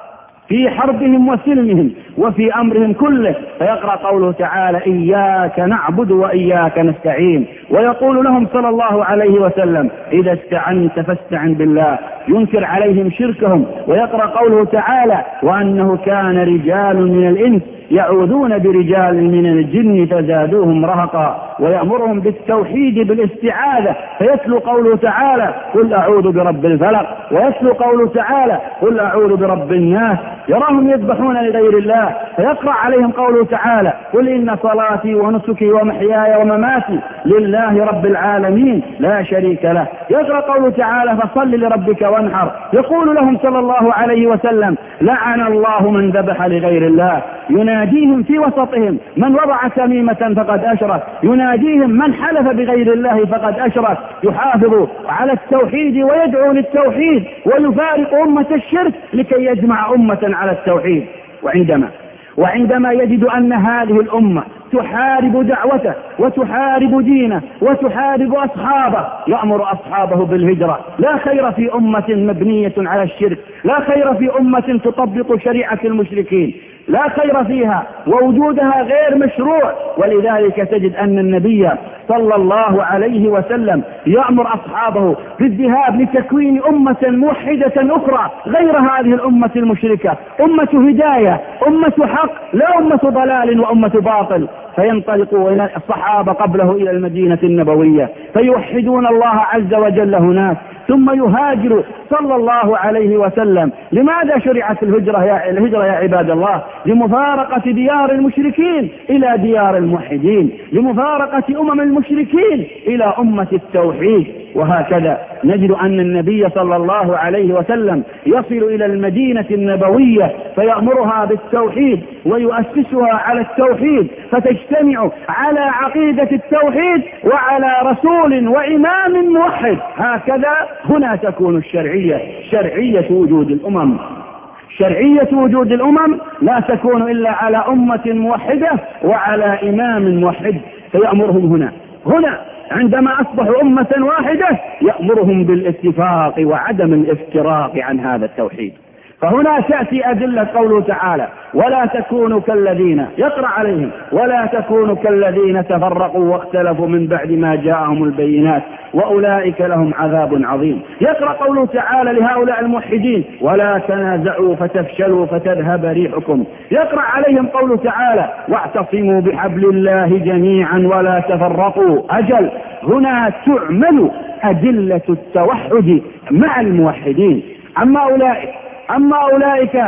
[SPEAKER 1] في حربهم وسلمهم وفي أمرهم كله، فيقرأ قوله تعالى إياك نعبد وإياك نستعين، ويقول لهم صلى الله عليه وسلم إذا استعنت فاستعن بالله، ينكر عليهم شركهم. ويقرأ قوله تعالى وأنه كان رجال من الإنس يعوذون برجال من الجن فزادوهم رهقا، ويأمرهم بالتوحيد بالاستعاذة، فيتلو قوله تعالى قل أعوذ برب الفلق، ويتلو قوله تعالى قل أعوذ برب الناس. يراهم يذبحون لغير الله، فيقرأ عليهم قوله تعالى قل إن صلاتي ونسكي ومحياي ومماتي لله رب العالمين لا شريك له. يقرأ قوله تعالى فصل لربك وانحر. يقول لهم صلى الله عليه وسلم لعن الله من ذبح لغير الله، يناديهم في وسطهم من وضع تميمة فقد أشرك، يناديهم من حلف بغير الله فقد أشرك. يحافظ على التوحيد ويدعو للتوحيد ويفارق أمة الشرك لكي يجمع أمة على التوحيد. وعندما وعندما يجد أن هذه الأمة تحارب دعوته وتحارب دينه وتحارب أصحابه يأمر أصحابه بالهجرة. لا خير في أمة مبنية على الشرك، لا خير في أمة تطبق شريعة المشركين، لا خير فيها ووجودها غير مشروع. ولذلك تجد أن النبي صلى الله عليه وسلم يأمر أصحابه بالذهاب لتكوين أمة موحدة أخرى غير هذه الأمة المشركة، أمة هداية، أمة حق، لا أمة ضلال وأمة باطل. فينطلقوا إلى الصحابة قبله إلى المدينة النبوية فيوحدون الله عز وجل هناك، ثم يهاجر صلى الله عليه وسلم. لماذا شرعت الهجرة يا, الهجرة يا عباد الله؟ لمفارقة ديار المشركين إلى ديار الموحدين، لمفارقة أمم المشركين إلى أمة التوحيد. وهكذا نجد أن النبي صلى الله عليه وسلم يصل إلى المدينة النبوية فيأمرها بالتوحيد ويؤسسها على التوحيد، فتجتمع على عقيدة التوحيد وعلى رسول وإمام موحد. هكذا هنا تكون الشرعية، شرعية وجود الأمم. شرعية وجود الأمم لا تكون إلا على أمة موحدة وعلى إمام موحد، فيأمرهم هنا هنا عندما أصبحوا أمة واحدة يأمرهم بالاتفاق وعدم الافتراق عن هذا التوحيد. فهنا تأتي أدلة قوله تعالى ولا تكونوا كالذين، يقرأ عليهم ولا تكونوا كالذين تفرقوا واختلفوا من بعد ما جاءهم البينات وأولئك لهم عذاب عظيم. يقرأ قوله تعالى لهؤلاء الموحدين ولا تنازعوا فتفشلوا فتذهب ريحكم. يقرأ عليهم قوله تعالى واعتصموا بحبل الله جميعا ولا تفرقوا. أجل هنا تعمل أدلة التوحد مع الموحدين. أما أولئك أما أولئك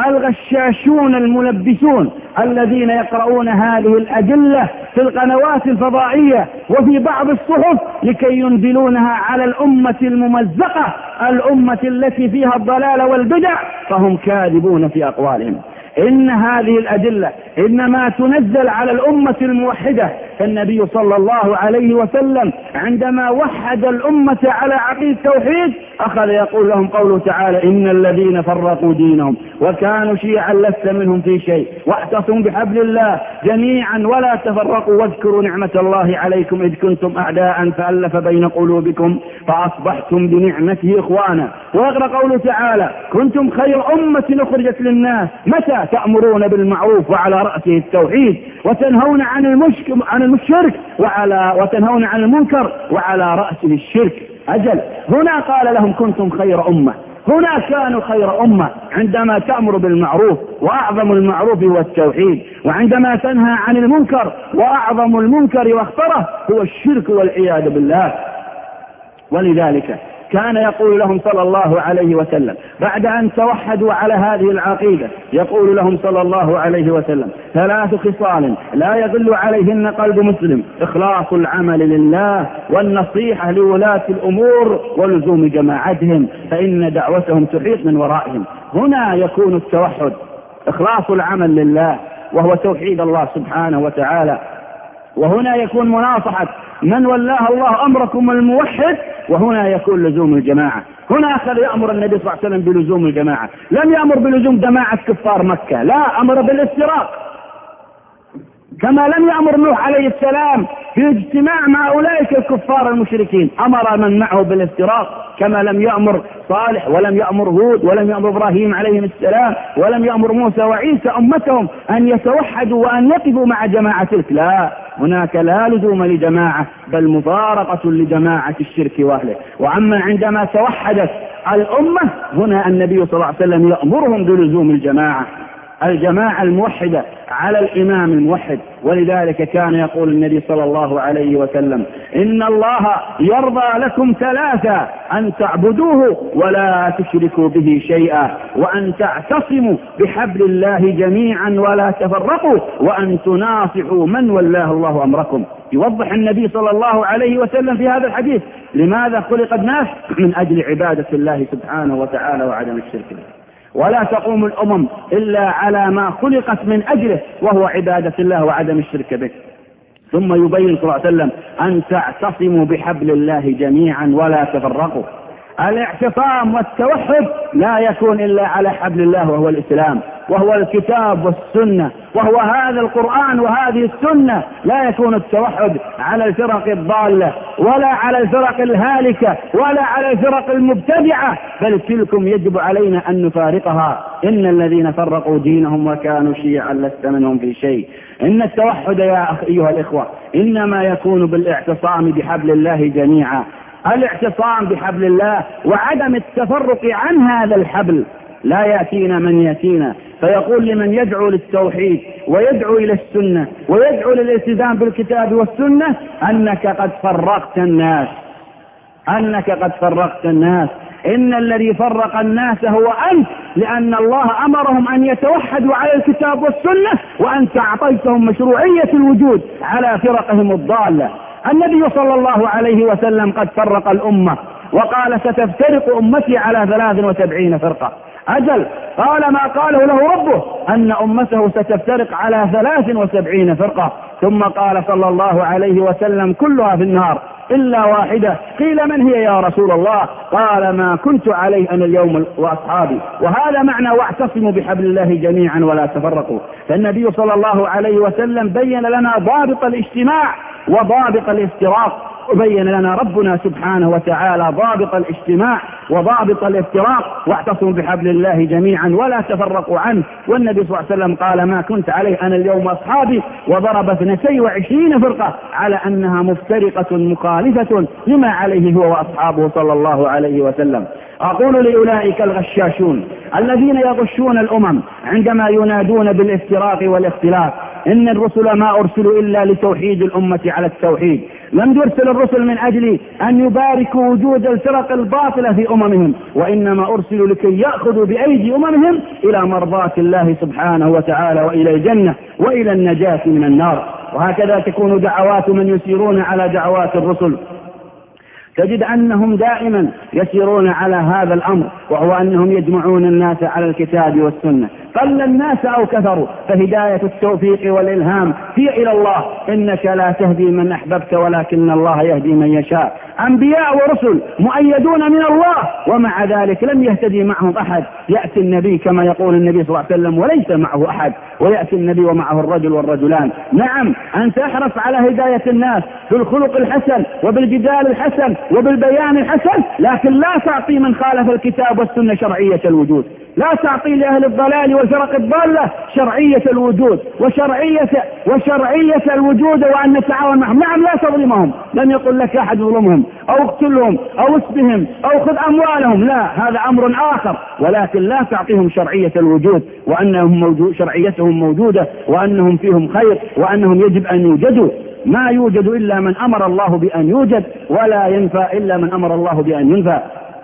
[SPEAKER 1] الغشاشون الملبسون الذين يقرؤون هذه الأدلة في القنوات الفضائية وفي بعض الصحف لكي ينزلونها على الأمة الممزقة، الأمة التي فيها الضلال والبدع، فهم كاذبون في أقوالهم. إن هذه الأدلة إنما تنزل على الأمة الموحدة. فالنبي صلى الله عليه وسلم عندما وحد الأمة على عقيدة التوحيد أخذ يقول لهم قوله تعالى إن الذين فرقوا دينهم وكانوا شيعا لست منهم في شيء واعتصموا بحبل الله جميعا ولا تفرقوا واذكروا نعمة الله عليكم إذ كنتم أعداء فألف بين قلوبكم فأصبحتم بنعمته إخوانا. ويقرأ قوله تعالى كنتم خير أمة أخرجت للناس. متى؟ تأمرون بالمعروف وعلى رأسه التوحيد، وتنهون عن المشك عن المشرك وعلى وتنهون عن المنكر وعلى رأسه الشرك. أجل هنا قال لهم كنتم خير أمة، هنا كانوا خير أمة عندما تأمر بالمعروف وأعظم المعروف هو التوحيد، وعندما تنهى عن المنكر وأعظم المنكر واخطره هو الشرك والعياذ بالله. ولذلك كان يقول لهم صلى الله عليه وسلم بعد أن توحدوا على هذه العقيدة يقول لهم صلى الله عليه وسلم ثلاث خصال لا يضل عليهن قلب مسلم: إخلاص العمل لله، والنصيحة لولاة الأمور، ولزوم جماعتهم فإن دعوتهم تحيط من ورائهم. هنا يكون التوحد إخلاص العمل لله، وهو توحيد الله سبحانه وتعالى وهنا يكون مناصحة من ولاه الله أمركم الموحد، وهنا يكون لزوم الجماعة. هنا أخذ يأمر النبي صلى الله عليه وسلم بلزوم الجماعة، لم يأمر بلزوم جماعة كفار مكة، لا، أمر بالافتراق، كما لم يأمر نوح عليه السلام باجتماع مع أولئك الكفار المشركين، أمر من معه بالافتراق، كما لم يأمر صالح ولم يأمر هود ولم يأمر إبراهيم عليهم السلام ولم يأمر موسى وعيسى أمتهم أن يتوحدوا وأن يقفوا مع جماعة تلك، لا، هناك لا لزوم لجماعة بل مفارقة لجماعة الشرك وأهله. وأما عندما توحدت الأمة هنا النبي صلى الله عليه وسلم يأمرهم بلزوم الجماعة، الجماعة الموحدة على الإمام الموحد. ولذلك كان يقول النبي صلى الله عليه وسلم: إن الله يرضى لكم ثلاثة: أن تعبدوه ولا تشركوا به شيئا، وأن تعتصموا بحبل الله جميعا ولا تفرقوا، وأن تناصحوا من ولاه الله أمركم. يوضح النبي صلى الله عليه وسلم في هذا الحديث لماذا خلق الناس: من أجل عبادة الله سبحانه وتعالى وعدم الشرك به. ولا تقوم الأمم إلا على ما خلقت من أجله، وهو عبادة الله وعدم الشرك به. ثم يبين صلى الله عليه وسلم: أن تعتصموا بحبل الله جميعا ولا تفرقوا. الاعتصام والتوحد لا يكون إلا على حبل الله، وهو الإسلام، وهو الكتاب والسنة، وهو هذا القرآن وهذه السنة. لا يكون التوحد على الفرق الضالة ولا على الفرق الهالكة ولا على الفرق المبتدعة، بل تلكم يجب علينا أن نفارقها. إن الذين فرقوا دينهم وكانوا شيعا لست منهم في شيء. إن التوحد يا أيها الإخوة إنما يكون بالاعتصام بحبل الله جميعا، الاعتصام بحبل الله وعدم التفرق عن هذا الحبل. لا يأتينا من يأتينا فيقول لمن يدعو للتوحيد ويدعو إلى السنة ويدعو للالتزام بالكتاب والسنة: أنك قد فرقت الناس، أنك قد فرقت الناس. إن الذي فرق الناس هو أنت، لأن الله أمرهم أن يتوحدوا على الكتاب والسنة، وأنت أعطيتهم مشروعية الوجود على فرقهم الضالة. النبي صلى الله عليه وسلم قد فرق الأمة وقال: ستفترق أمتي على ثلاث وسبعين فرقة. أجل، قال ما قاله له ربه أن أمته ستفترق على ثلاث وسبعين فرقة. ثم قال صلى الله عليه وسلم: كلها في النار إلا واحدة. قيل: من هي يا رسول الله؟ قال: ما كنت عليه أنا اليوم وأصحابي. وهذا معنى واعتصموا بحبل الله جميعا ولا تفرقوا. فالنبي صلى الله عليه وسلم بين لنا ضابط الاجتماع وضابط الافتراق، وبين لنا ربنا سبحانه وتعالى ضابط الاجتماع وضابط الافتراق: واعتصموا بحبل الله جميعا ولا تفرقوا عنه. والنبي صلى الله عليه وسلم قال: ما كنت عليه أنا اليوم أصحابي، وضرب اثنتين وعشرين فرقة على أنها مفترقة مخالفة لما عليه هو وأصحابه صلى الله عليه وسلم. أقول لأولئك الغشاشون الذين يغشون الأمم عندما ينادون بالافتراق والاختلاف: إن الرسل ما أرسلوا إلا لتوحيد الأمة على التوحيد. لم يرسل الرسل من أجل أن يباركوا وجود الفرق الباطلة في أممهم، وإنما أرسلوا لكي يأخذوا بأيدي أممهم إلى مرضاة الله سبحانه وتعالى وإلى الجنة وإلى النجاة من النار. وهكذا تكون دعوات من يسيرون على دعوات الرسل، تجد أنهم دائما يسيرون على هذا الأمر، وهو أنهم يجمعون الناس على الكتاب والسنة. قل الناس أو كثروا، فهداية التوفيق والإلهام هي إلى الله. إنك لا تهدي من أحببت ولكن الله يهدي من يشاء. أنبياء ورسل مؤيدون من الله، ومع ذلك لم يهتدي معهم أحد. يأتي النبي كما يقول النبي صلى الله عليه وسلم وليس معه أحد، ويأتي النبي ومعه الرجل والرجلان. نعم، أنت احرص على هداية الناس بالخلق الحسن وبالجدال الحسن وبالبيان الحسن، لكن لا تعطي من خالف الكتاب والسنة شرعية الوجود. لا تعطي لأهل الضلال والفرق الضالة شرعية الوجود وشرعية وشرعية الوجود وأن نتعاون معهم. نعم، لا تظلمهم، لم يقل لك أحد ظلمهم أو اقتلهم أو اسبهم أو خذ أموالهم، لا، هذا أمر آخر. ولكن لا تعطيهم شرعية الوجود، وأنهم موجود شرعيتهم موجودة، وأنهم فيهم خير، وأنهم يجب أن يوجدوا. ما يوجد إلا من أمر الله بأن يوجد، ولا ينفى إلا من أمر الله بأن ينفى.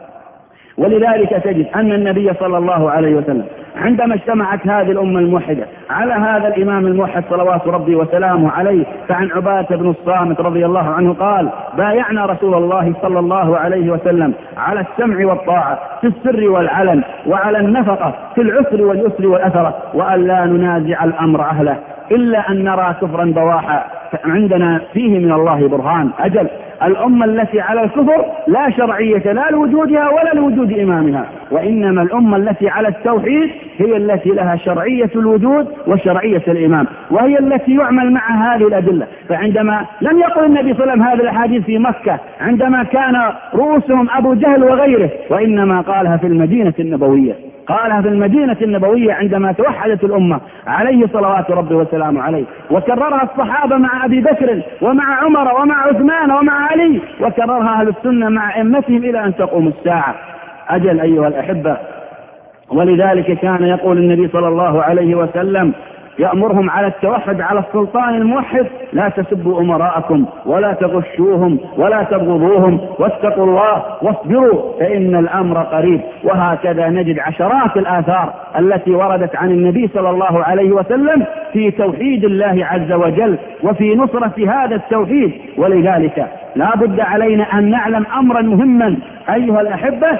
[SPEAKER 1] ولذلك تجد أن النبي صلى الله عليه وسلم عندما اجتمعت هذه الأمة الموحدة على هذا الإمام الموحد صلوات ربي وسلامه عليه، فعن عبادة بن الصامت رضي الله عنه قال: بايعنا رسول الله صلى الله عليه وسلم على السمع والطاعة في السر والعلن، وعلى النفقة في العسر واليسر والأثرة، وأن لا ننازع الأمر أهله إلا أن نرى كفرا بواحا. عندنا فيه من الله برهان. أجل الأمة التي على الكفر لا شرعية لا لوجودها ولا لوجود إمامها، وإنما الأمة التي على التوحيد هي التي لها شرعية الوجود وشرعية الإمام، وهي التي يعمل مع هذه الأدلة. فعندما لم يقل النبي صلى الله عليه وسلم هذه الأحاديث في مكة عندما كان رؤوسهم أبو جهل وغيره، وإنما قالها في المدينة النبوية، قالها في المدينة النبوية عندما توحدت الأمة عليه صلوات ربي وسلامه عليه، وكررها الصحابة مع أبي بكر ومع عمر ومع عثمان ومع علي، وكررها أهل السنة مع أئمتهم إلى أن تقوم الساعة. أجل أيها الأحبة، ولذلك كان يقول النبي صلى الله عليه وسلم يأمرهم على التوحد على السلطان الموحد: لا تسبوا أمراءكم ولا تغشوهم ولا تبغضوهم واتقوا الله واصبروا فإن الأمر قريب. وهكذا نجد عشرات الآثار التي وردت عن النبي صلى الله عليه وسلم في توحيد الله عز وجل وفي نصرة هذا التوحيد. ولذلك لا بد علينا أن نعلم أمرا مهما أيها الأحبة،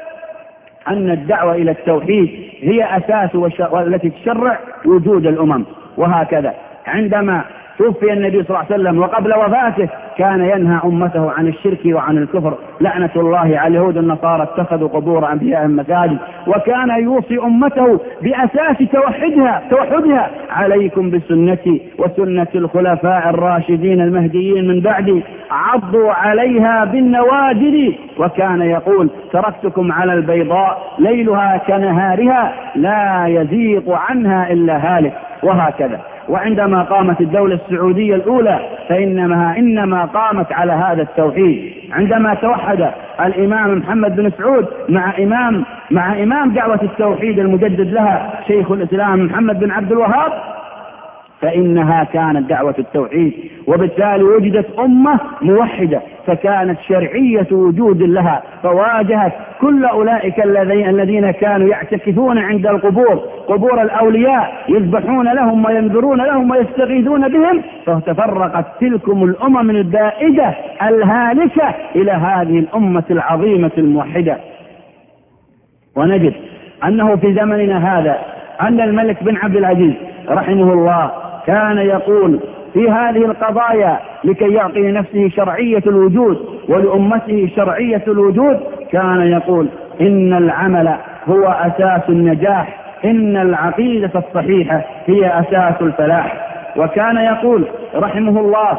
[SPEAKER 1] أن الدعوة إلى التوحيد هي أساس والتي تشرع وجود الأمم. وهكذا عندما توفي النبي صلى الله عليه وسلم وقبل وفاته كان ينهى أمته عن الشرك وعن الكفر، لعنة الله على اليهود النصارى اتخذوا قبور أنبيائهم مساجد، وكان يوصي أمته بأساس توحدها توحدها عليكم بسنتي وسنة الخلفاء الراشدين المهديين من بعدي عضوا عليها بالنواجذ. وكان يقول: تركتكم على البيضاء ليلها كنهارها لا يزيغ عنها إلا هالك. وهكذا وعندما قامت الدولة السعودية الأولى فإنما إنما قامت على هذا التوحيد. عندما توحد الإمام محمد بن سعود مع إمام مع إمام دعوة التوحيد المجدد لها شيخ الإسلام محمد بن عبد الوهاب، فإنها كانت دعوة التوحيد، وبالتالي وجدت أمة موحدة، فكانت شرعية وجود لها، فواجهت كل أولئك الذين كانوا يعتكفون عند القبور، قبور الأولياء، يذبحون لهم وينذرون لهم ويستغيثون بهم، فتفرقت تلكم الأمم البائدة الهالكة إلى هذه الأمة العظيمة الموحدة. ونجد أنه في زمننا هذا أن الملك بن عبد العزيز رحمه الله كان يقول في هذه القضايا لكي يعطي لنفسه شرعية الوجود ولأمته شرعية الوجود، كان يقول: إن العمل هو أساس النجاح، إن العقيدة الصحيحة هي أساس الفلاح. وكان يقول رحمه الله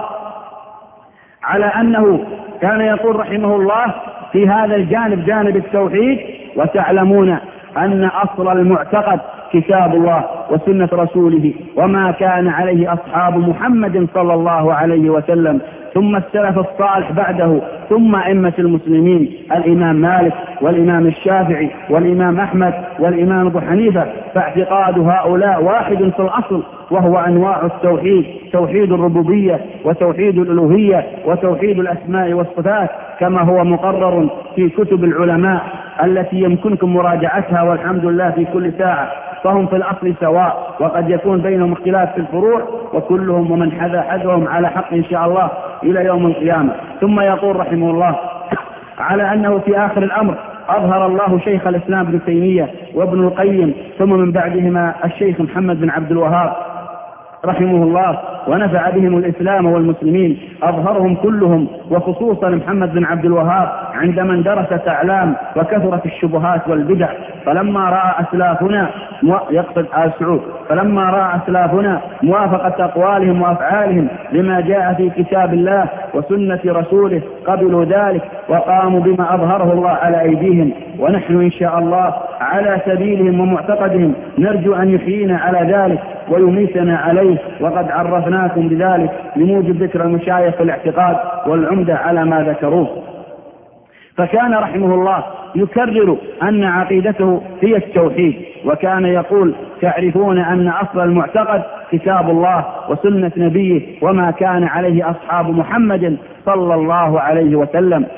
[SPEAKER 1] على أنه كان يقول رحمه الله في هذا الجانب جانب التوحيد: وتعلمون أن أصل المعتقد كتاب الله وسنة رسوله وما كان عليه أصحاب محمد صلى الله عليه وسلم، ثم السلف الصالح بعده، ثم أئمة المسلمين الإمام مالك والإمام الشافعي والإمام أحمد والإمام أبو حنيفة. فاعتقاد هؤلاء واحد في الأصل، وهو أنواع التوحيد: توحيد الربوبية وتوحيد الألوهية وتوحيد الأسماء والصفات، كما هو مقرر في كتب العلماء التي يمكنكم مراجعتها والحمد لله في كل ساعة. فهم في الأصل سواء، وقد يكون بينهم اختلاف في الفروع، وكلهم ومن حذا حذوهم على حق إن شاء الله إلى يوم القيامة. ثم يقول رحمه الله على أنه في آخر الأمر أظهر الله شيخ الإسلام ابن تيمية وابن القيم، ثم من بعدهما الشيخ محمد بن عبد الوهاب رحمه الله، ونفع بهم الإسلام والمسلمين، أظهرهم كلهم، وخصوصا محمد بن عبد الوهاب عندما اندرست أعلام وكثرت الشبهات والبدع. فلما رأى أسلافنا يقصد آل سعود فلما رأى أسلافنا موافقة أقوالهم وأفعالهم لما جاء في كتاب الله وسنة رسوله قبلوا ذلك وقاموا بما أظهره الله على أيديهم، ونحن إن شاء الله على سبيلهم ومعتقدهم نرجو أن يحيينا على ذلك ويميتنا عليه، وقد عرفناكم بذلك لموجب ذكر المشايخ في الاعتقاد والعمدة على ما ذكروه. فكان رحمه الله يكرر أن عقيدته هي التوحيد، وكان يقول: تعرفون أن أصل المعتقد كتاب الله وسنة نبيه وما كان عليه أصحاب محمد صلى الله عليه وسلم.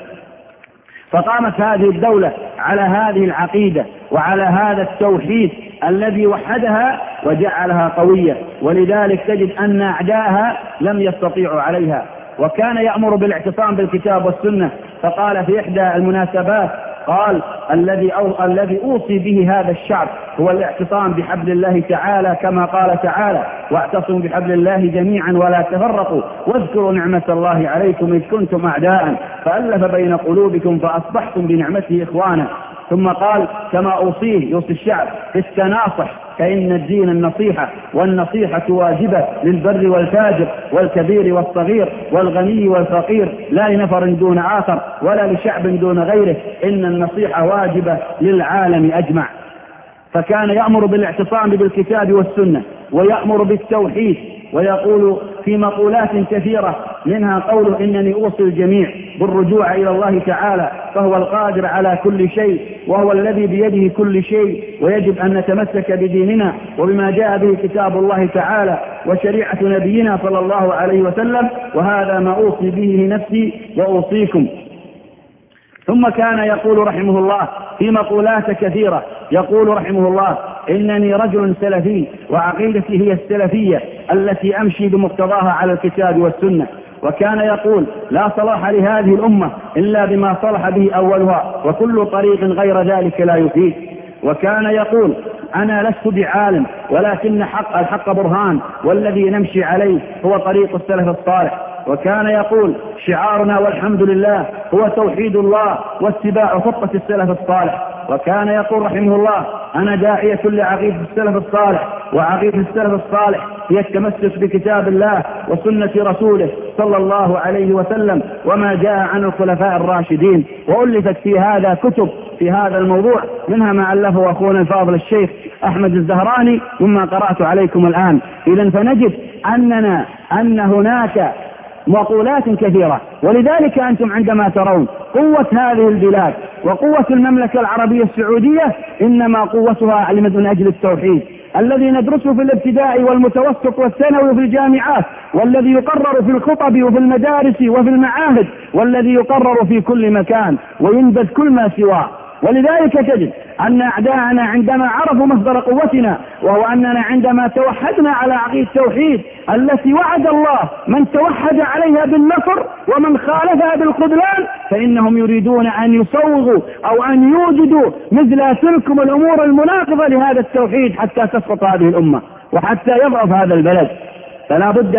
[SPEAKER 1] فقامت هذه الدولة على هذه العقيدة وعلى هذا التوحيد الذي وحدها وجعلها قوية، ولذلك تجد أن أعداءها لم يستطيعوا عليها. وكان يأمر بالاعتصام بالكتاب والسنة، فقال في إحدى المناسبات: قال الذي أو الذي أوصي به هذا الشعب هو الاعتصام بحبل الله تعالى، كما قال تعالى: واعتصموا بحبل الله جميعا ولا تفرقوا واذكروا نعمة الله عليكم إذ كنتم أعداء فألف بين قلوبكم فأصبحتم بنعمته إخوانا. ثم قال: كما أوصيه يوصي الشعب بالتناصح، فإن الدين النصيحة، والنصيحة واجبة للبر والفاجر والكبير والصغير والغني والفقير، لا لنفر دون آخر ولا لشعب دون غيره، إن النصيحة واجبة للعالم أجمع. فكان يأمر بالاعتصام بالكتاب والسنة، ويأمر بالتوحيد، ويقول في مقولات كثيرة منها قوله: إنني أوصي الجميع بالرجوع إلى الله تعالى، فهو القادر على كل شيء، وهو الذي بيده كل شيء، ويجب أن نتمسك بديننا وبما جاء به كتاب الله تعالى وشريعة نبينا صلى الله عليه وسلم، وهذا ما أوصي به نفسي وأوصيكم. ثم كان يقول رحمه الله في مقولات كثيرة، يقول رحمه الله: إنني رجل سلفي، وعقيدتي هي السلفية التي أمشي بمقتضاها على الكتاب والسنة. وكان يقول: لا صلاح لهذه الأمة إلا بما صلح به أولها، وكل طريق غير ذلك لا يفيد. وكان يقول: أنا لست بعالم، ولكن حق الحق برهان، والذي نمشي عليه هو طريق السلف الصالح. وكان يقول: شعارنا والحمد لله هو توحيد الله واتباع خطة السلف الصالح. وكان يقول رحمه الله: أنا داعية لعقيدة السلف الصالح، وعقيدة السلف الصالح هي التمسك بكتاب الله وسنة رسوله صلى الله عليه وسلم وما جاء عن الخلفاء الراشدين. وألفت في هذا كتب في هذا الموضوع، منها ما ألفه أخونا الفاضل الشيخ أحمد الزهراني مما قرأت عليكم الآن. إذن فنجد أننا أن هناك مقولات كثيرة. ولذلك أنتم عندما ترون قوة هذه البلاد وقوة المملكة العربية السعودية، إنما قوتها من أجل التوحيد الذي ندرسه في الابتدائي والمتوسط والثانوي وفي الجامعات، والذي يقرر في الخطب وفي المدارس وفي المعاهد، والذي يقرر في كل مكان وينبذ كل ما سواه. ولذلك تجد أن أعداءنا عندما عرفوا مصدر قوتنا، وهو أننا عندما توحدنا على عقيدة التوحيد التي وعد الله من توحد عليها بالنصر ومن خالفها بالخذلان، فإنهم يريدون أن يصوغوا أو أن يوجدوا مثل تلكم الأمور المناقضة لهذا التوحيد حتى تسقط هذه الأمة وحتى يضعف هذا البلد. فلا بد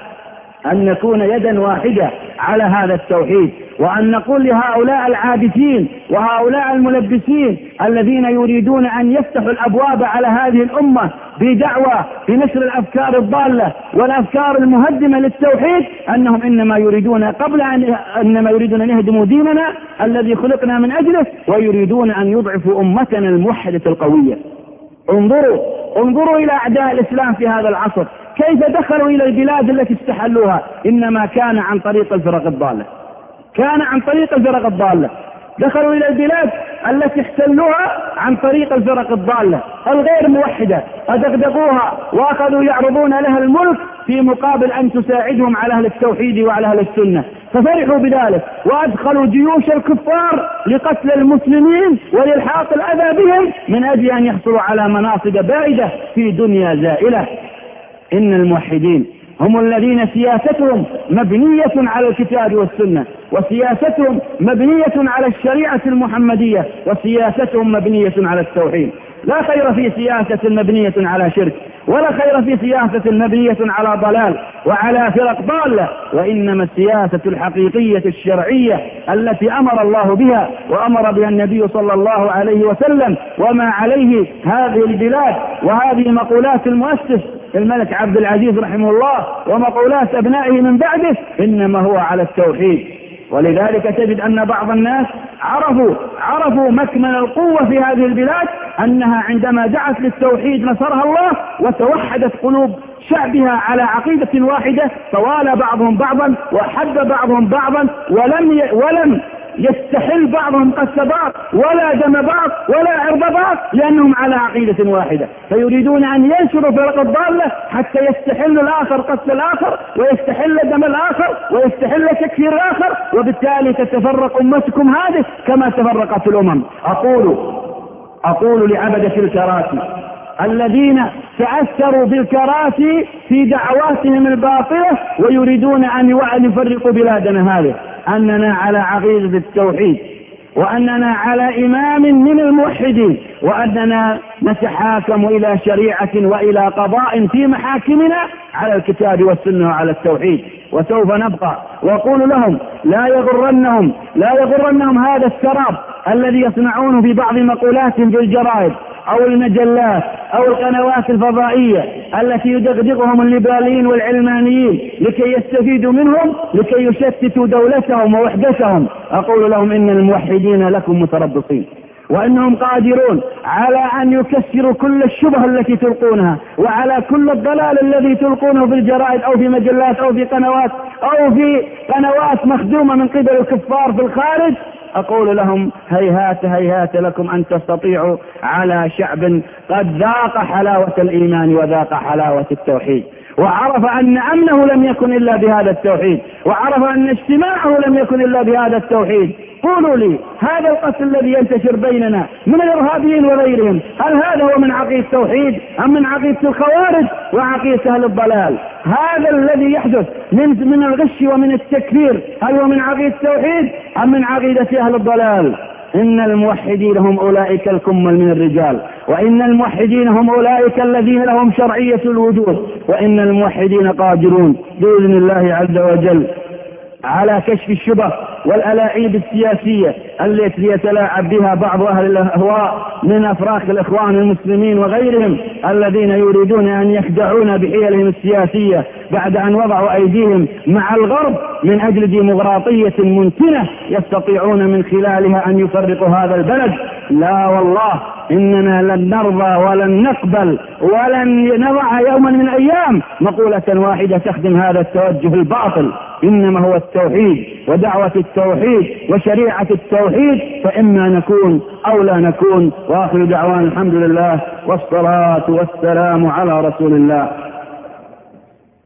[SPEAKER 1] أن نكون يدا واحدة على هذا التوحيد، وأن نقول لهؤلاء العابثين وهؤلاء الملبسين الذين يريدون أن يفتحوا الأبواب على هذه الأمة بدعوة بنشر الأفكار الضالة والأفكار المهدمة للتوحيد، أنهم إنما يريدون قبل أن إنما يريدون أن يهدموا ديننا الذي خلقنا من أجله، ويريدون أن يضعفوا أمتنا الموحدة القوية. انظروا انظروا إلى أعداء الإسلام في هذا العصر كيف دخلوا إلى البلاد التي استحلوها، إنما كان عن طريق الفرق الضالة، كان عن طريق الفرق الضالة. دخلوا إلى البلاد التي احتلوها عن طريق الفرق الضالة الغير موحدة، أدغدغوها وأخذوا يعرضون لها الملك في مقابل أن تساعدهم على أهل التوحيد وعلى أهل السنة، ففرحوا بذلك وأدخلوا جيوش الكفار لقتل المسلمين ولإلحاق الأذى بهم من أجل أن يحصلوا على مناصب بائدة في دنيا زائلة. إن الموحدين هم الذين سياستهم مبنية على الكتاب والسنة، وسياستهم مبنية على الشريعة المحمدية، وسياستهم مبنية على التوحيد. لا خير في سياسة مبنية على شرك، ولا خير في سياسة مبنية على ضلال وعلى فرق ضالة، وإنما السياسة الحقيقية الشرعية التي أمر الله بها وأمر بها النبي صلى الله عليه وسلم، وما عليه هذه البلاد. وهذه مقولات المؤسس الملك عبد العزيز رحمه الله ومقولات أبنائه من بعده إنما هو على التوحيد. ولذلك تجد أن بعض الناس عرفوا عرفوا مكمن القوة في هذه البلاد، أنها عندما دعت للتوحيد نصرها الله وتوحدت قلوب شعبها على عقيدة واحدة، توالى بعضهم بعضا وحب بعضهم بعضا، ولم ي... ولم يستحل بعضهم قتل بعض ولا دم بعض ولا عرض بعض، لأنهم على عقيدة واحدة. فيريدون أن ينشروا فرق الضالة حتى يستحل الآخر قتل الآخر ويستحل دم الآخر ويستحل تكفير الآخر، وبالتالي تتفرق أمتكم هذه كما تفرقت الأمم. أقول أقول لعبدة الكراسي الذين تأثروا بالكراسي في دعواتهم الباطلة ويريدون أن يفرقوا بلادنا هذه، أننا على عقيدة التوحيد، وأننا على إمام من الموحدين، وأننا نتحاكم إلى شريعة وإلى قضاء في محاكمنا على الكتاب والسنة وعلى التوحيد. وسوف نبقى وأقول لهم لا يغرنهم لا يغرنهم هذا السراب الذي يصنعونه في بعض مقولاتهم في الجرائد أو المجلات أو القنوات الفضائية التي يدغدغهم الليبراليين والعلمانيين لكي يستفيدوا منهم، لكي يشتتوا دولتهم ووحدتهم. أقول لهم إن الموحدين لكم متربصين، وأنهم قادرون على أن يكسروا كل الشبه التي تلقونها وعلى كل الضلال الذي تلقونه في الجرائد أو في مجلات أو في قنوات أو في قنوات مخدومة من قبل الكفار في الخارج. أقول لهم هيهات هيهات لكم أن تستطيعوا على شعب قد ذاق حلاوة الإيمان وذاق حلاوة التوحيد، وعرف أن أمنه لم يكن إلا بهذا التوحيد، وعرف أن اجتماعه لم يكن إلا بهذا التوحيد. قولوا لي، هذا القتل الذي ينتشر بيننا من الإرهابيين وغيرهم، هل هذا هو من عقيدة التوحيد أم من عقيدة الخوارج وعقيدة أهل الضلال؟ هذا الذي يحدث من من الغش ومن التكفير، هل هو من عقيدة التوحيد أم من عقيدة أهل الضلال؟ إن الموحدين هم أولئك الكمل من الرجال، وإن الموحدين هم أولئك الذين لهم شرعية الوجود، وإن الموحدين قادرون بإذن الله عز وجل على كشف الشبه والألاعيب السياسية التي يتلاعب بها بعض أهل الأهواء من أفراخ الإخوان المسلمين وغيرهم الذين يريدون أن يخدعون بحيلهم السياسية بعد أن وضعوا أيديهم مع الغرب من أجل ديمقراطية منتنة يستطيعون من خلالها أن يفرقوا هذا البلد. لا والله، إننا لن نرضى ولن نقبل ولن نضع يوما من الأيام مقولة واحدة تخدم هذا التوجه الباطل، إنما هو التوحيد ودعوة التوحيد وشريعة التوحيد، فإما نكون أو لا نكون. وآخر دعوان الحمد لله والصلاة والسلام على رسول الله.